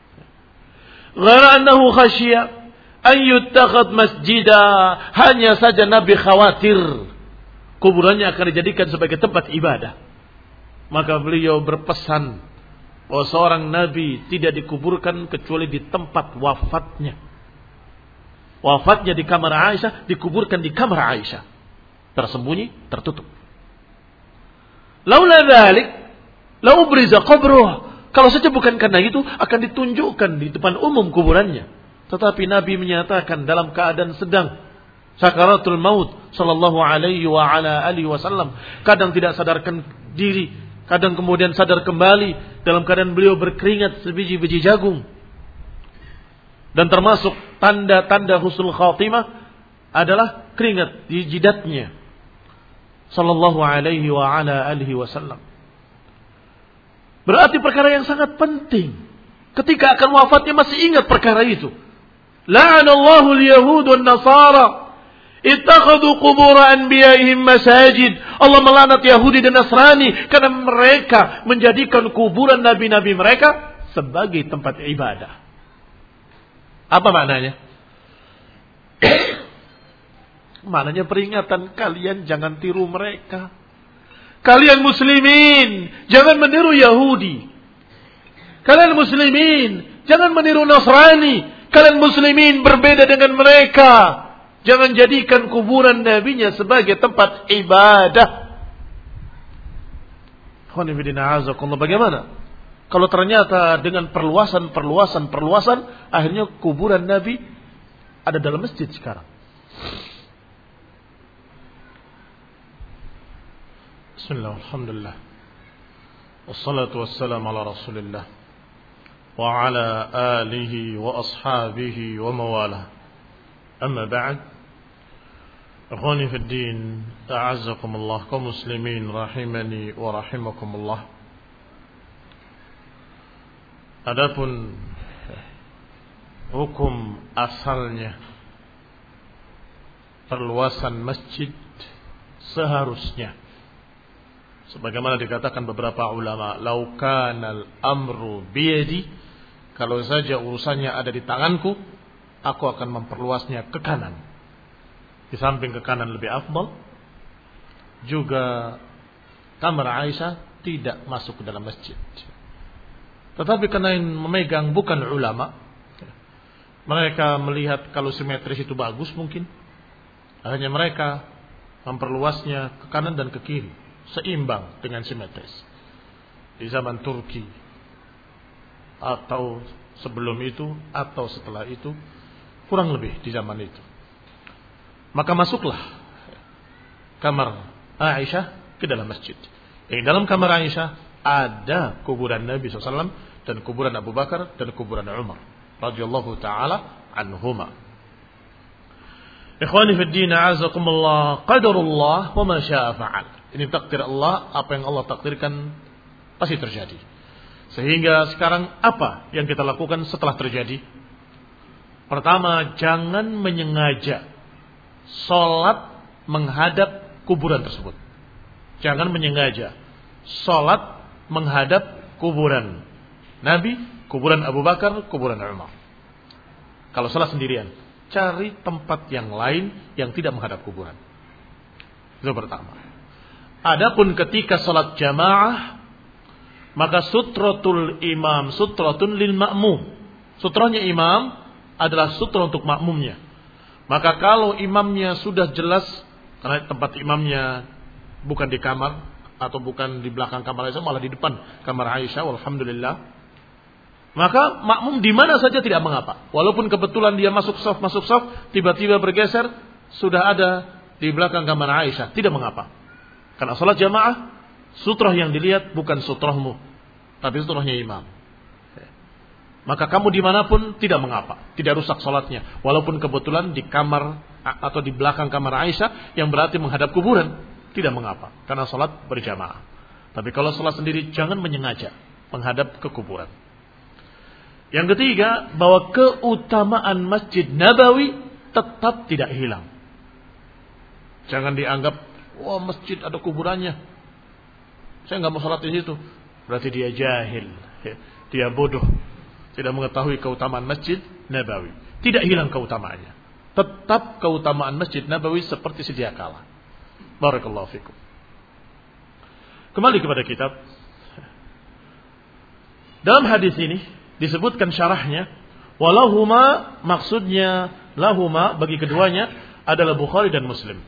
Ghara annahu khasyiya an yuttakhad masjida. Hanya saja Nabi khawatir kuburannya akan dijadikan sebagai tempat ibadah. Maka beliau berpesan bahwa seorang Nabi tidak dikuburkan kecuali di tempat wafatnya. Wafatnya di kamar Aisyah, dikuburkan di kamar Aisyah. Tersembunyi, tertutup. Laula dzalik la ubriza qabruh. Kalau saja bukan karena itu, akan ditunjukkan di depan umum kuburannya. Tetapi Nabi menyatakan dalam keadaan sedang sakaratul maut sallallahu alaihi wa ala alihi wasallam, kadang tidak sadarkan diri, kadang kemudian sadar kembali dalam keadaan beliau berkeringat sebiji-biji jagung. Dan termasuk tanda-tanda husnul khatimah adalah keringat di jidatnya sallallahu alaihi wa ala alihi wasallam. Berarti perkara yang sangat penting. Ketika akan wafatnya masih ingat perkara itu. La'anallahu al-yahud wan nasara ittakhadhu qubur anbiya'ihim masajid. Allah melaknat Yahudi dan Nasrani karena mereka menjadikan kuburan nabi-nabi mereka sebagai tempat ibadah. Apa maknanya? Maknanya peringatan, kalian jangan tiru mereka. Kalian muslimin jangan meniru Yahudi. Kalian muslimin jangan meniru Nasrani. Kalian muslimin berbeda dengan mereka. Jangan jadikan kuburan nabinya sebagai tempat ibadah. Bagaimana kalau ternyata dengan perluasan, perluasan, perluasan, akhirnya kuburan Nabi ada dalam masjid sekarang? Bismillah, alhamdulillah, wassalatu wassalamu ala rasulillah wa ala alihi wa ashabihi wa mawalah. Amma ba'd. Akhwani fi din, a'azzakumullah, kaum muslimin rahimani wa rahimakumullah. Adapun hukum asalnya perluasan masjid seharusnya sebagaimana dikatakan beberapa ulama, lau kanal amru biyadi, kalau saja urusannya ada di tanganku, aku akan memperluasnya ke kanan. Di samping ke kanan lebih afdal. Juga kamar Aisyah tidak masuk ke dalam masjid. Tetapi karena yang memegang bukan ulama, mereka melihat kalau simetris itu bagus mungkin, hanya mereka memperluasnya ke kanan dan ke kiri, seimbang dengan simetris. Di zaman Turki atau sebelum itu atau setelah itu, kurang lebih di zaman itu, maka masuklah kamar Aisyah ke dalam masjid. Yang dalam kamar Aisyah ada kuburan Nabi shallallahu alaihi wasallam dan kuburan Abu Bakar dan kuburan Umar radhiyallahu taala anhuma. Ikhwani fi din, a'azakumullah, qadarullah wa ma syaa fa'al. Ini takdir Allah, apa yang Allah takdirkan pasti terjadi. Sehingga sekarang apa yang kita lakukan setelah terjadi? Pertama, jangan menyengaja salat menghadap kuburan tersebut. Jangan menyengaja salat menghadap kuburan Nabi, kuburan Abu Bakar, kuburan Umar. Kalau salat sendirian, cari tempat yang lain yang tidak menghadap kuburan. Itu pertama. Adapun ketika salat jamaah, maka sutratul imam sutratun lil ma'mum. Sutranya imam adalah sutra untuk makmumnya. Maka kalau imamnya sudah jelas, karena tempat imamnya bukan di kamar atau bukan di belakang kamar Aisyah, malah di depan kamar Aisyah, alhamdulillah, maka makmum di mana saja tidak mengapa. Walaupun kebetulan dia masuk saf, masuk saf, tiba-tiba bergeser, sudah ada di belakang kamar Aisyah, tidak mengapa. Karena salat jamaah, sutrah yang dilihat bukan sutrahmu, tapi sutrahnya imam. Maka kamu dimanapun tidak mengapa, tidak rusak salatnya. Walaupun kebetulan di kamar atau di belakang kamar Aisyah, yang berarti menghadap kuburan, tidak mengapa, karena salat berjamaah. Tapi kalau salat sendiri, jangan menyengaja menghadap ke kuburan. Yang ketiga, bahwa keutamaan Masjid Nabawi tetap tidak hilang. Jangan dianggap, wah masjid ada kuburannya, saya nggak mau salat di situ. Berarti dia jahil, dia bodoh, tidak mengetahui keutamaan Masjid Nabawi. Tidak hilang keutamaannya. Tetap keutamaan Masjid Nabawi seperti sedia kala. Barakallahu fikum. Kembali kepada kitab. Dalam hadis ini disebutkan syarahnya, walahuma, maksudnya lahuma bagi keduanya adalah Bukhari dan Muslim.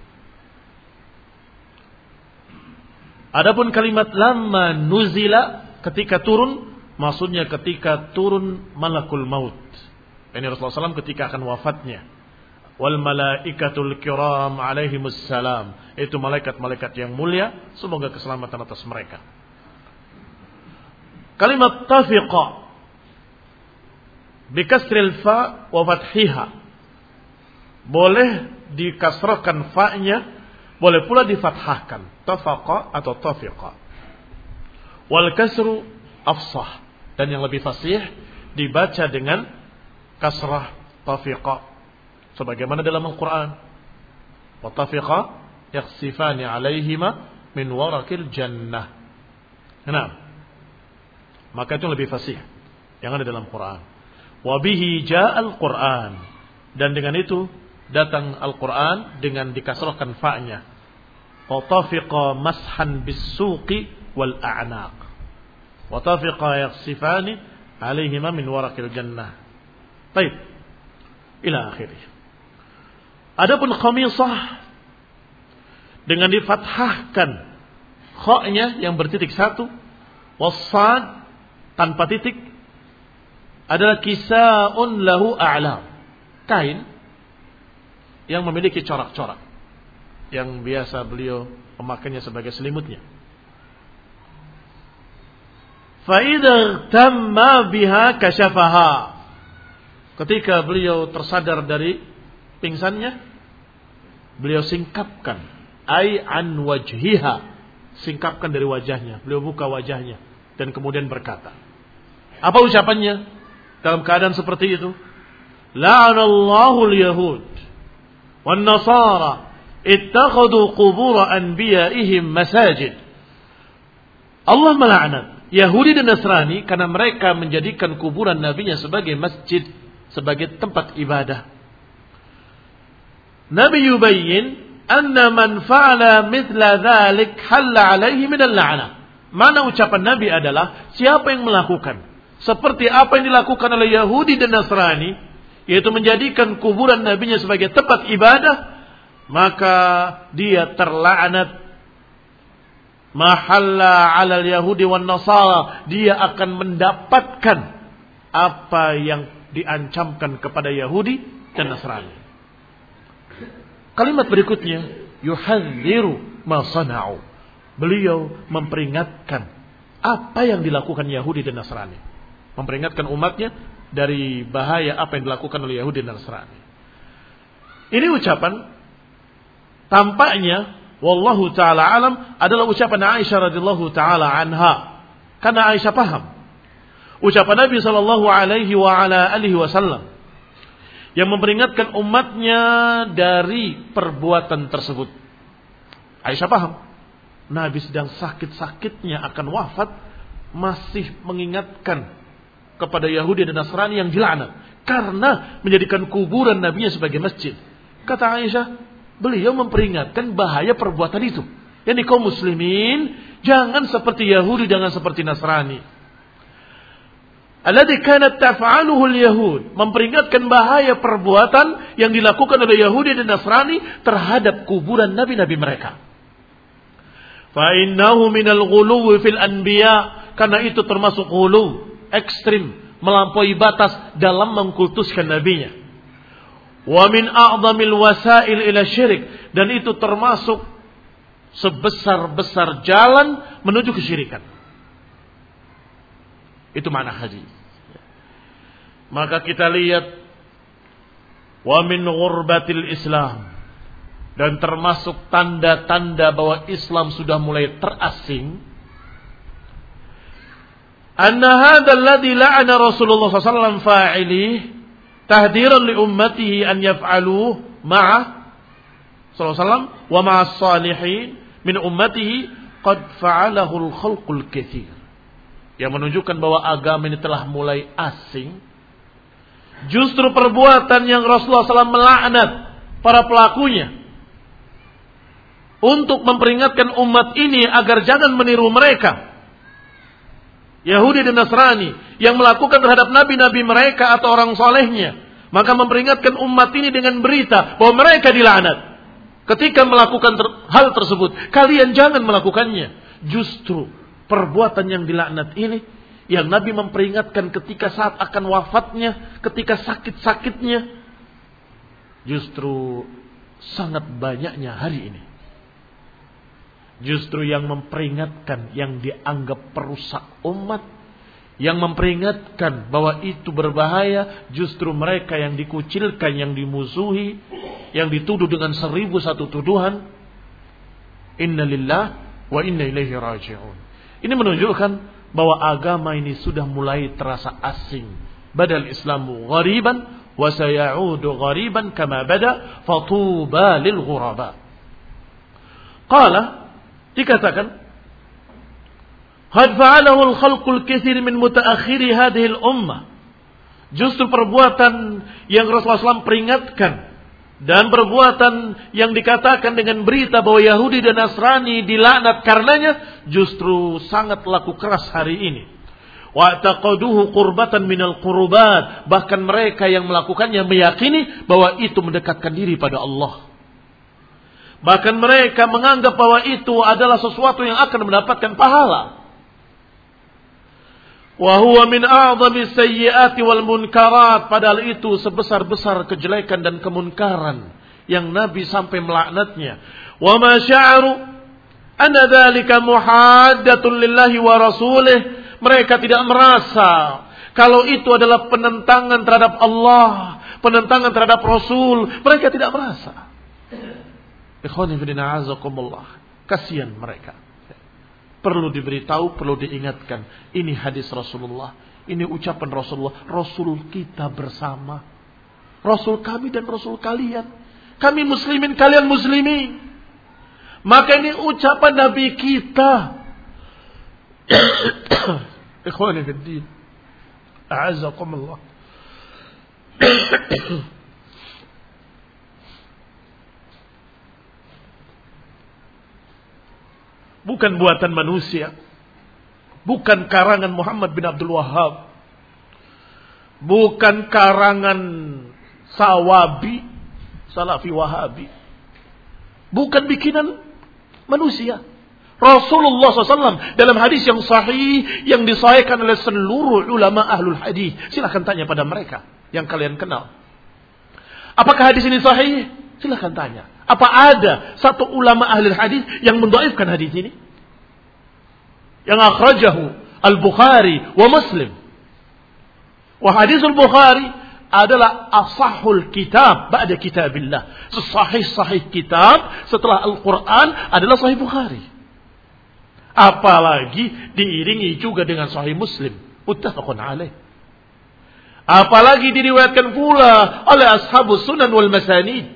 Adapun kalimat lamma nuzila, ketika turun, maksudnya ketika turun malakul maut. Ini Rasulullah shallallahu alaihi wasallam ketika akan wafatnya. Wal malaikatul kiram alaihimus salam. Itu malaikat-malaikat yang mulia, semoga keselamatan atas mereka. Kalimat tafiqa bikasril fa wa fathiha, boleh dikasrahkan fa-nya, boleh pula difathahkan, tafaqa atau tafiqa. Wal kasru afsah, dan yang lebih fasih dibaca dengan kasrah tafiqa, sebagaimana dalam Al-Quran, wa tafiqa yakhsifani alaihima min warakil jannah. Nah, maka itu lebih fasih yang ada dalam Quran. Wa bihi ja'al Quran, dan dengan itu datang Al-Quran dengan dikasrahkan fa-nya. Wa tafiqa mashan bis-suqi wal a'naq. Wa tafiqa yakhsifani alaihima min warakil jannah. Baik, ila akhirih. Adapun khamisah dengan difathahkan kha-nya yang bertitik satu, was-sad tanpa titik, adalah kisaun lahu a'lam, kain yang memiliki corak-corak yang biasa beliau memakainya sebagai selimutnya. Fa idza tamma biha kashafaha, ketika beliau tersadar dari pingsannya, beliau singkapkan, ai an wajhiha, singkapkan dari wajahnya. Beliau buka wajahnya dan kemudian berkata, apa ucapannya dalam keadaan seperti itu? La'anallahu al-yahud wan nasara ittakhadhu qubur anbiya'ihim masajid. Allah melaknat Yahudi dan Nasrani karena mereka menjadikan kuburan nabinya sebagai masjid, sebagai tempat ibadah. Nabi yubayyin anna man fa'ala mithla dhalik halla alaihi min al-la'nah. Mana ucapan Nabi adalah, siapa yang melakukan seperti apa yang dilakukan oleh Yahudi dan Nasrani, yaitu menjadikan kuburan nabinya sebagai tempat ibadah, maka dia terlaknat. Mahalla 'alal yahudi wan nasara, dia akan mendapatkan apa yang diancamkan kepada Yahudi dan Nasrani. Kalimat berikutnya, yuhadziru ma sana'u, beliau memperingatkan apa yang dilakukan Yahudi dan Nasrani, memperingatkan umatnya dari bahaya apa yang dilakukan oleh Yahudi dan Nasrani. Ini ucapan tampaknya wallahu ta'ala alam adalah ucapan Aisyah radhiyallahu ta'ala anha, karena Aisyah paham ucapan Nabi sallallahu alaihi wa ala alihi wasallam yang memperingatkan umatnya dari perbuatan tersebut. Aisyah paham Nabi sedang sakit-sakitnya akan wafat, masih mengingatkan kepada Yahudi dan Nasrani yang dilaknat karena menjadikan kuburan nabinya sebagai masjid. Kata Aisyah, beliau memperingatkan bahaya perbuatan itu. Yani kaum muslimin, jangan seperti Yahudi, jangan seperti Nasrani. Alladzi kanat taf'aluhu al-yahud, memperingatkan bahaya perbuatan yang dilakukan oleh Yahudi dan Nasrani terhadap kuburan nabi-nabi mereka. Fa innahu minal ghuluwi fil anbiya, karena itu termasuk ghulu, ekstrim, melampaui batas dalam mengkultuskan nabinya. Wa min a'dhamil wasail ila syirik, dan itu termasuk sebesar-besar jalan menuju kesyirikan. Itu makna hadis. Maka kita lihat, wa min ghurbatil Islam, dan termasuk tanda-tanda bahwa Islam sudah mulai terasing, anna hadzal ladzi la'ana Rasulullah sallallahu alaihi wasallam fa'ilih tahdiran li ummatihi an yaf'aluhu ma'a sallallahu alaihi wasallam wa ma'a salihin min ummatihi qad fa'alahu al-khalqul katsir. Yang menunjukkan bahwa agama ini telah mulai asing. Justru perbuatan yang Rasulullah sallallahu alaihi wasallam melaknat para pelakunya untuk memperingatkan umat ini agar jangan meniru mereka, Yahudi dan Nasrani, yang melakukan terhadap nabi-nabi mereka atau orang solehnya, maka memperingatkan umat ini dengan berita bahwa mereka dilaknat. Ketika melakukan ter- hal tersebut, kalian jangan melakukannya. Justru perbuatan yang dilaknat ini, yang Nabi memperingatkan ketika saat akan wafatnya, ketika sakit-sakitnya, justru sangat banyaknya hari ini. Justru yang memperingatkan yang dianggap perusak umat, yang memperingatkan bahwa itu berbahaya, justru mereka yang dikucilkan, yang dimusuhi, yang dituduh dengan seribu satu tuduhan. Inna lillah wa inna ilaihi raji'un. Ini menunjukkan bahwa agama ini sudah mulai terasa asing. Badal Islamu ghariban wa sayaudu ghariban kama bada fatuba lil ghuraba. Qala, dikatakan, qad fa'alahu al-khalqul katsir min mutaakhiri hadhihi al-ummah. Justru perbuatan yang Rasulullah sallallahu alaihi wasallam peringatkan dan perbuatan yang dikatakan dengan berita bahwa Yahudi dan Nasrani dilaknat karenanya justru sangat laku keras hari ini. Wa taqaduhu qurbatan minal qurubat, bahkan mereka yang melakukannya meyakini bahwa itu mendekatkan diri pada Allah. Bahkan mereka menganggap bahwa itu adalah sesuatu yang akan mendapatkan pahala. Wa huwa min a'zami sayyi'ati wal munkarat, padahal itu sebesar-besar kejelekan dan kemunkaran yang Nabi sampai melaknatnya. Wa ma sya'aru anna dzalika muhaddatun lillahi wa rasulih, mereka tidak merasa kalau itu adalah penentangan terhadap Allah, penentangan terhadap Rasul, mereka tidak merasa. Ikhwani fillah azakumullah, kasihan mereka. Perlu diberitahu, perlu diingatkan. Ini hadis Rasulullah, ini ucapan Rasulullah, Rasul kita bersama, Rasul kami dan Rasul kalian. Kami muslimin, kalian muslimin. Maka ini ucapan Nabi kita. Ikhwani fiddin, a'azakumullah. Bukan buatan manusia, bukan karangan Muhammad bin Abdul Wahhab, bukan karangan Sawabi, Salafi Wahabi, bukan bikinan manusia. Rasulullah shallallahu alaihi wasallam dalam hadis yang sahih yang disahihkan oleh seluruh ulama ahlul hadis. Silahkan tanya pada mereka yang kalian kenal. Apakah hadis ini sahih? Silahkan tanya. Apa ada satu ulama ahlul hadis yang mendhaifkan hadis ini? Yang akhrajahu Al-Bukhari wa Muslim. Wa hadisul Bukhari adalah asahul kitab ba'da kitabillah. Sesahih-sahih kitab setelah Al-Quran adalah Sahih Bukhari. Apalagi diiringi juga dengan Sahih Muslim, muttafaqun alaih. Apalagi diriwayatkan pula oleh ashabus sunan wal masanid,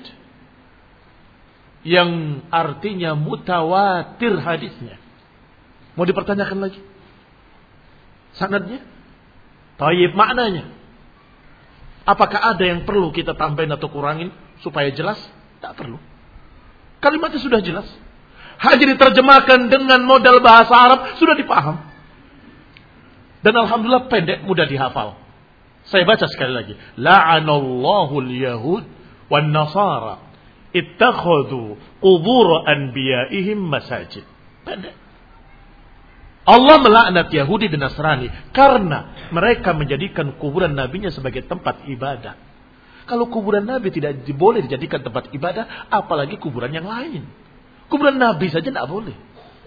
yang artinya mutawatir hadisnya. Mau dipertanyakan lagi sanadnya? Tayyib, maknanya. Apakah ada yang perlu kita tambahin atau kurangin supaya jelas? Tak perlu. Kalimatnya sudah jelas. hanya diterjemahkan dengan modal bahasa Arab, sudah dipaham. Dan alhamdulillah pendek, mudah dihafal. Saya baca sekali lagi. La'anallahu al-yahud wan nasara ittakhadhu qubur anbiya'ihim masajid. Pendek. Allah melaknat Yahudi dan Nasrani karena mereka menjadikan kuburan nabinya sebagai tempat ibadah. Kalau kuburan nabi tidak boleh dijadikan tempat ibadah, apalagi kuburan yang lain. Kuburan nabi saja tidak boleh.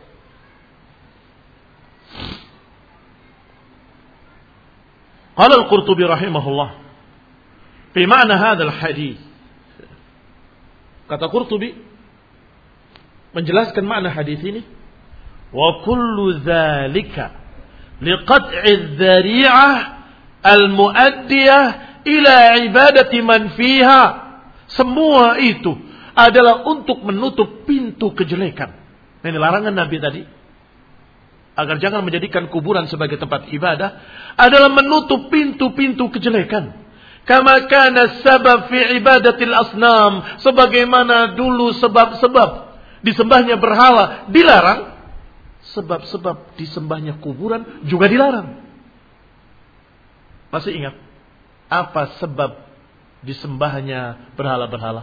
Qala al-Qurtubi rahimahullah fi ma'na hadzal hadis. Kata Qurtubi menjelaskan makna hadis ini, wa kullu dzalika liqat'i adh-dhari'ah al-mu'addiyah ila ibadati man fiha. Semua itu adalah untuk menutup pintu kejelekan. Ini larangan Nabi tadi, agar jangan menjadikan kuburan sebagai tempat ibadah, adalah menutup pintu-pintu kejelekan. Kama kana sabab fi ibadatil asnam, sebagaimana dulu sebab-sebab disembahnya berhala dilarang, sebab-sebab disembahnya kuburan juga dilarang. Masih ingat apa sebab disembahnya berhala-berhala?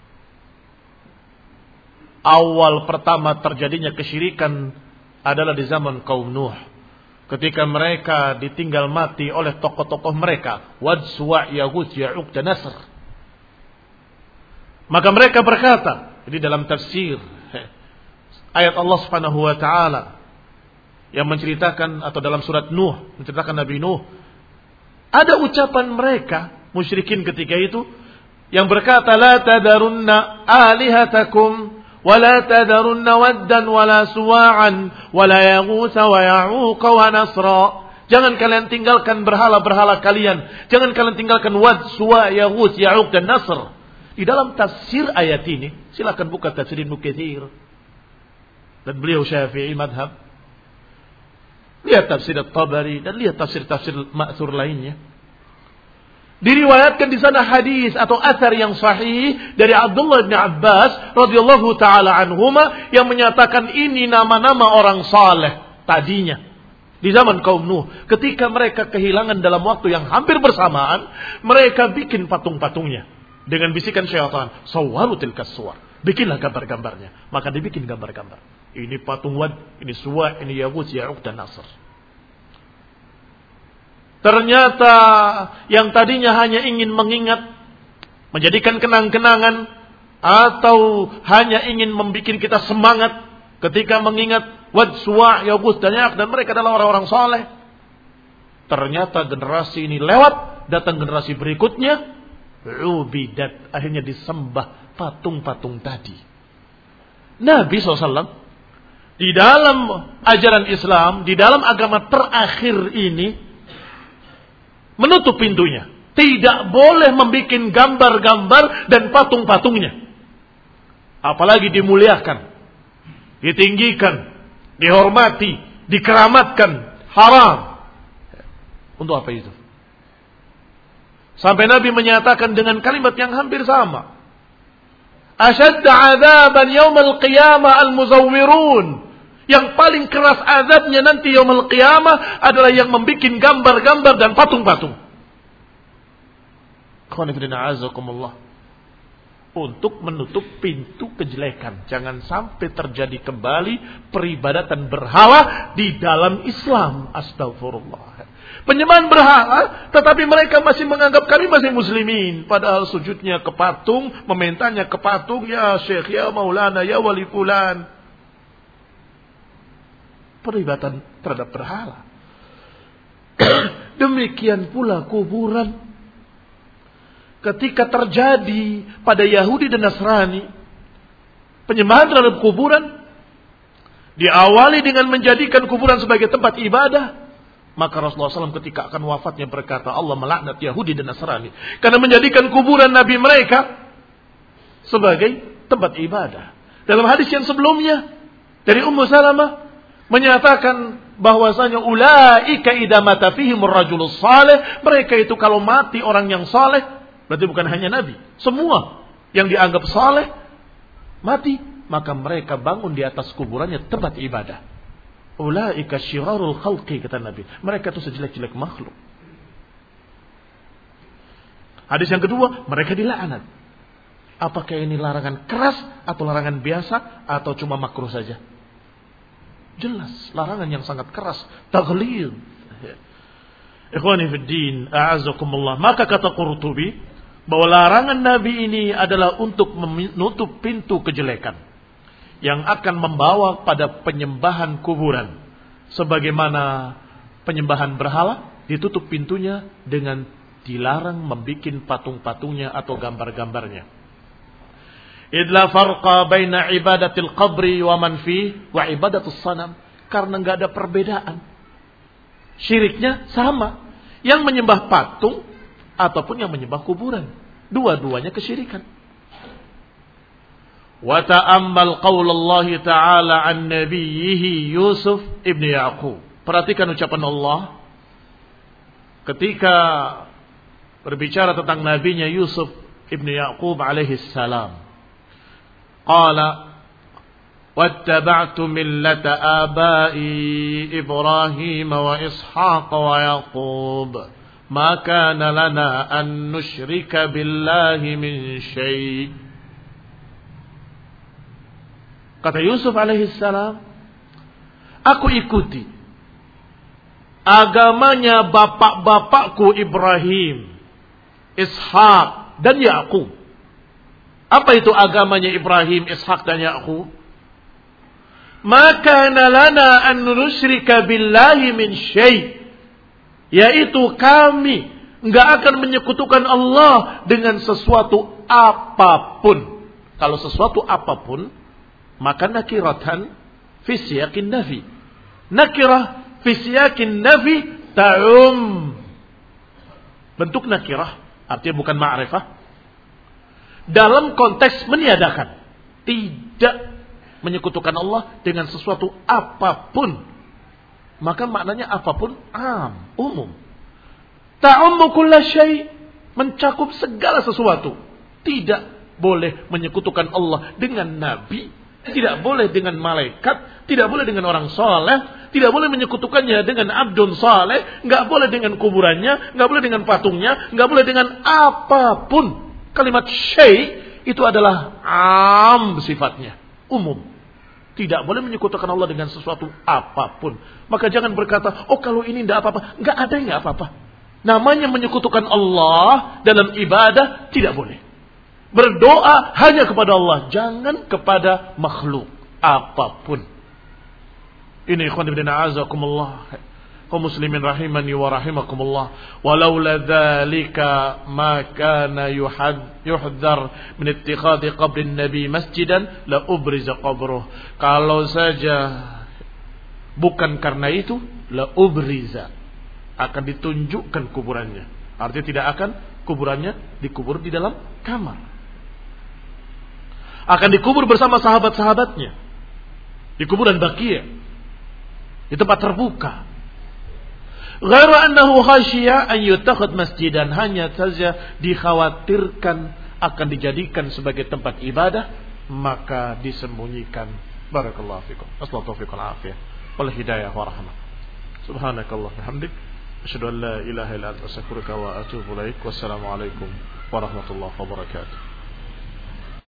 Awal pertama terjadinya kesyirikan adalah di zaman kaum Nuh, ketika mereka ditinggal mati oleh tokoh-tokoh mereka, Wad, Suwa', Yaghus, Ya'uq dan Nasr. Maka mereka berkata, jadi dalam tafsir ayat Allah Subhanahu wa taala yang menceritakan, atau dalam surat Nuh menceritakan Nabi Nuh, ada ucapan mereka musyrikin ketika itu yang berkata, la tadarunna alihatakum ولا تذرن ودا ولا سواعا ولا يغوث ويعوق ونسرا. Jangan kalian tinggalkan berhala-berhala kalian. Jangan kalian tinggalkan Wad, Suwa', Yaghus, Ya'uq dan Nasr. Di dalam tafsir ayat ini, silakan buka tafsir Ibnu Katsir. Dan beliau Syafi'i madhab. Lihat tafsir At-Tabari dan lihat tafsir-tafsir ma'thur lainnya. Diriwayatkan di sana hadis atau athar yang sahih dari Abdullah bin Abbas radhiyallahu taala anhuma yang menyatakan ini nama-nama orang saleh tadinya di zaman kaum Nuh. Ketika mereka kehilangan dalam waktu yang hampir bersamaan, mereka bikin patung-patungnya dengan bisikan syaitan, sawwaru tilkas suwar. Bikinlah gambar-gambarnya. Maka dibikin gambar-gambar. Ini patung Wad, ini Suwa', ini Yaghus, Ya'uq dan Nasr. Ternyata yang tadinya hanya ingin mengingat, menjadikan kenang-kenangan, atau hanya ingin membuat kita semangat ketika mengingat Wad, Suwa', Yaghus dan Ya'uq, dan mereka adalah orang-orang saleh. Ternyata generasi ini lewat, datang generasi berikutnya, ubidat, akhirnya disembah patung-patung tadi. Nabi shallallahu alaihi wasallam di dalam ajaran Islam, di dalam agama terakhir ini, menutup pintunya. Tidak boleh membuat gambar-gambar dan patung-patungnya. Apalagi dimuliakan, ditinggikan, dihormati, dikeramatkan. Haram. Untuk apa itu? Sampai Nabi menyatakan dengan kalimat yang hampir sama. Ashadda azaban yaumal qiyamah al-muzawwirun. Yang paling keras azabnya nanti yaumul qiyamah adalah yang membuat gambar-gambar dan patung-patung. Untuk menutup pintu kejelekan. Jangan sampai terjadi kembali peribadatan berhala di dalam Islam. Astagfirullah. Penyembahan berhala, tetapi mereka masih menganggap kami masih muslimin. Padahal sujudnya ke patung, memintanya ke patung, ya Syekh, ya Maulana, ya Wali Fulan. Peribadatan terhadap berhala. Demikian pula kuburan. Ketika terjadi pada Yahudi dan Nasrani penyembahan terhadap kuburan, diawali dengan menjadikan kuburan sebagai tempat ibadah, maka Rasulullah shallallahu alaihi wasallam ketika akan wafatnya berkata, Allah melaknat Yahudi dan Nasrani karena menjadikan kuburan Nabi mereka sebagai tempat ibadah. Dalam hadis yang sebelumnya dari Ummu Salamah menyatakan bahwasanya ulaika idza mata fihimur rajulus salih, mereka itu kalau mati orang yang saleh, berarti bukan hanya Nabi, semua yang dianggap saleh mati, maka mereka bangun di atas kuburannya tempat ibadah. Ulaika syirarul khalqi, kata Nabi. Mereka itu sejelek-jelek makhluk. Hadis yang kedua, mereka dilaknat. Apakah ini larangan keras atau larangan biasa atau cuma makruh saja? Jelas, larangan yang sangat keras, taghlid. Ikhwani fid din, a'azzakumullah. Maka kata Qurtubi bahwa larangan Nabi ini adalah untuk menutup pintu kejelekan yang akan membawa pada penyembahan kuburan. Sebagaimana penyembahan berhala ditutup pintunya dengan dilarang membikin patung-patungnya atau gambar-gambarnya. Idla farqa baina ibadatil qabri wa man fi wa ibadatus sanam. Karena enggak ada perbedaan. Syiriknya sama. Yang menyembah patung ataupun yang menyembah kuburan. Dua-duanya kesyirikan. Wa ta'ammal qaulullah ta'ala an nabiyhi Yusuf ibn Yaqub. Perhatikan ucapan Allah ketika berbicara tentang nabinya Yusuf ibn Yaqub alaihi salam. Qala wattaba'tu millata abai Ibrahim wa Ishaq wa Yaqub ma kana lana an nusyrika billahi min syai'. Kata Yusuf alaihi salam, aku ikuti agamanya bapak-bapakku Ibrahim, Ishaq dan Yaqub. Apa itu agamanya Ibrahim, Ishaq dan Yaqub? Maka lana an nusyrika billahi min syai', yaitu kami enggak akan menyekutukan Allah dengan sesuatu apapun. Kalau sesuatu apapun, maka nakiratan fi siyaqin nafi. Nakirah fi siyaqin nafi ta'um. Bentuk nakirah artinya bukan ma'rifah. Dalam konteks meniadakan, tidak menyekutukan Allah dengan sesuatu apapun. Maka maknanya apapun am, umum. Ta'ummu kulla syai', mencakup segala sesuatu. Tidak boleh menyekutukan Allah dengan nabi, tidak boleh dengan malaikat, tidak boleh dengan orang saleh, tidak boleh menyekutukannya dengan abdun saleh, enggak boleh dengan kuburannya, enggak boleh dengan patungnya, enggak boleh dengan apapun. Kalimat syai' itu adalah am sifatnya, umum. Tidak boleh menyekutukan Allah dengan sesuatu apapun. Maka jangan berkata, oh kalau ini tidak apa-apa. Enggak ada yang enggak apa-apa. Namanya menyekutukan Allah dalam ibadah tidak boleh. Berdoa hanya kepada Allah, jangan kepada makhluk apapun. Ini ikhwan ibn a'azakumullah, kaum muslimin rahimani wa rahimakumullah. Walaula dzalika ma kana yuhadzar min ittikhadhi qabrin nabi masjidan la ubriza qabruh. Kalau saja bukan karena itu, la ubriza, akan ditunjukkan kuburannya. Artinya tidak akan kuburannya dikubur di dalam kamar. Akan dikubur bersama sahabat-sahabatnya di kuburan Baqi', di tempat terbuka. Ghairu annahu khasyiya an yutakhad masjidan, hanya saja dikhawatirkan akan dijadikan sebagai tempat ibadah, maka disembunyikan. Barakallahu fikum. Assalatu taufiq wal afiyah wal hidayah wa rahmah. Subhanakallah bihamdik, asyhadu an la ilaha illa anta astaghfiruka wa atubu ilaik. Wassalamu alaikum warahmatullahi wabarakatuh.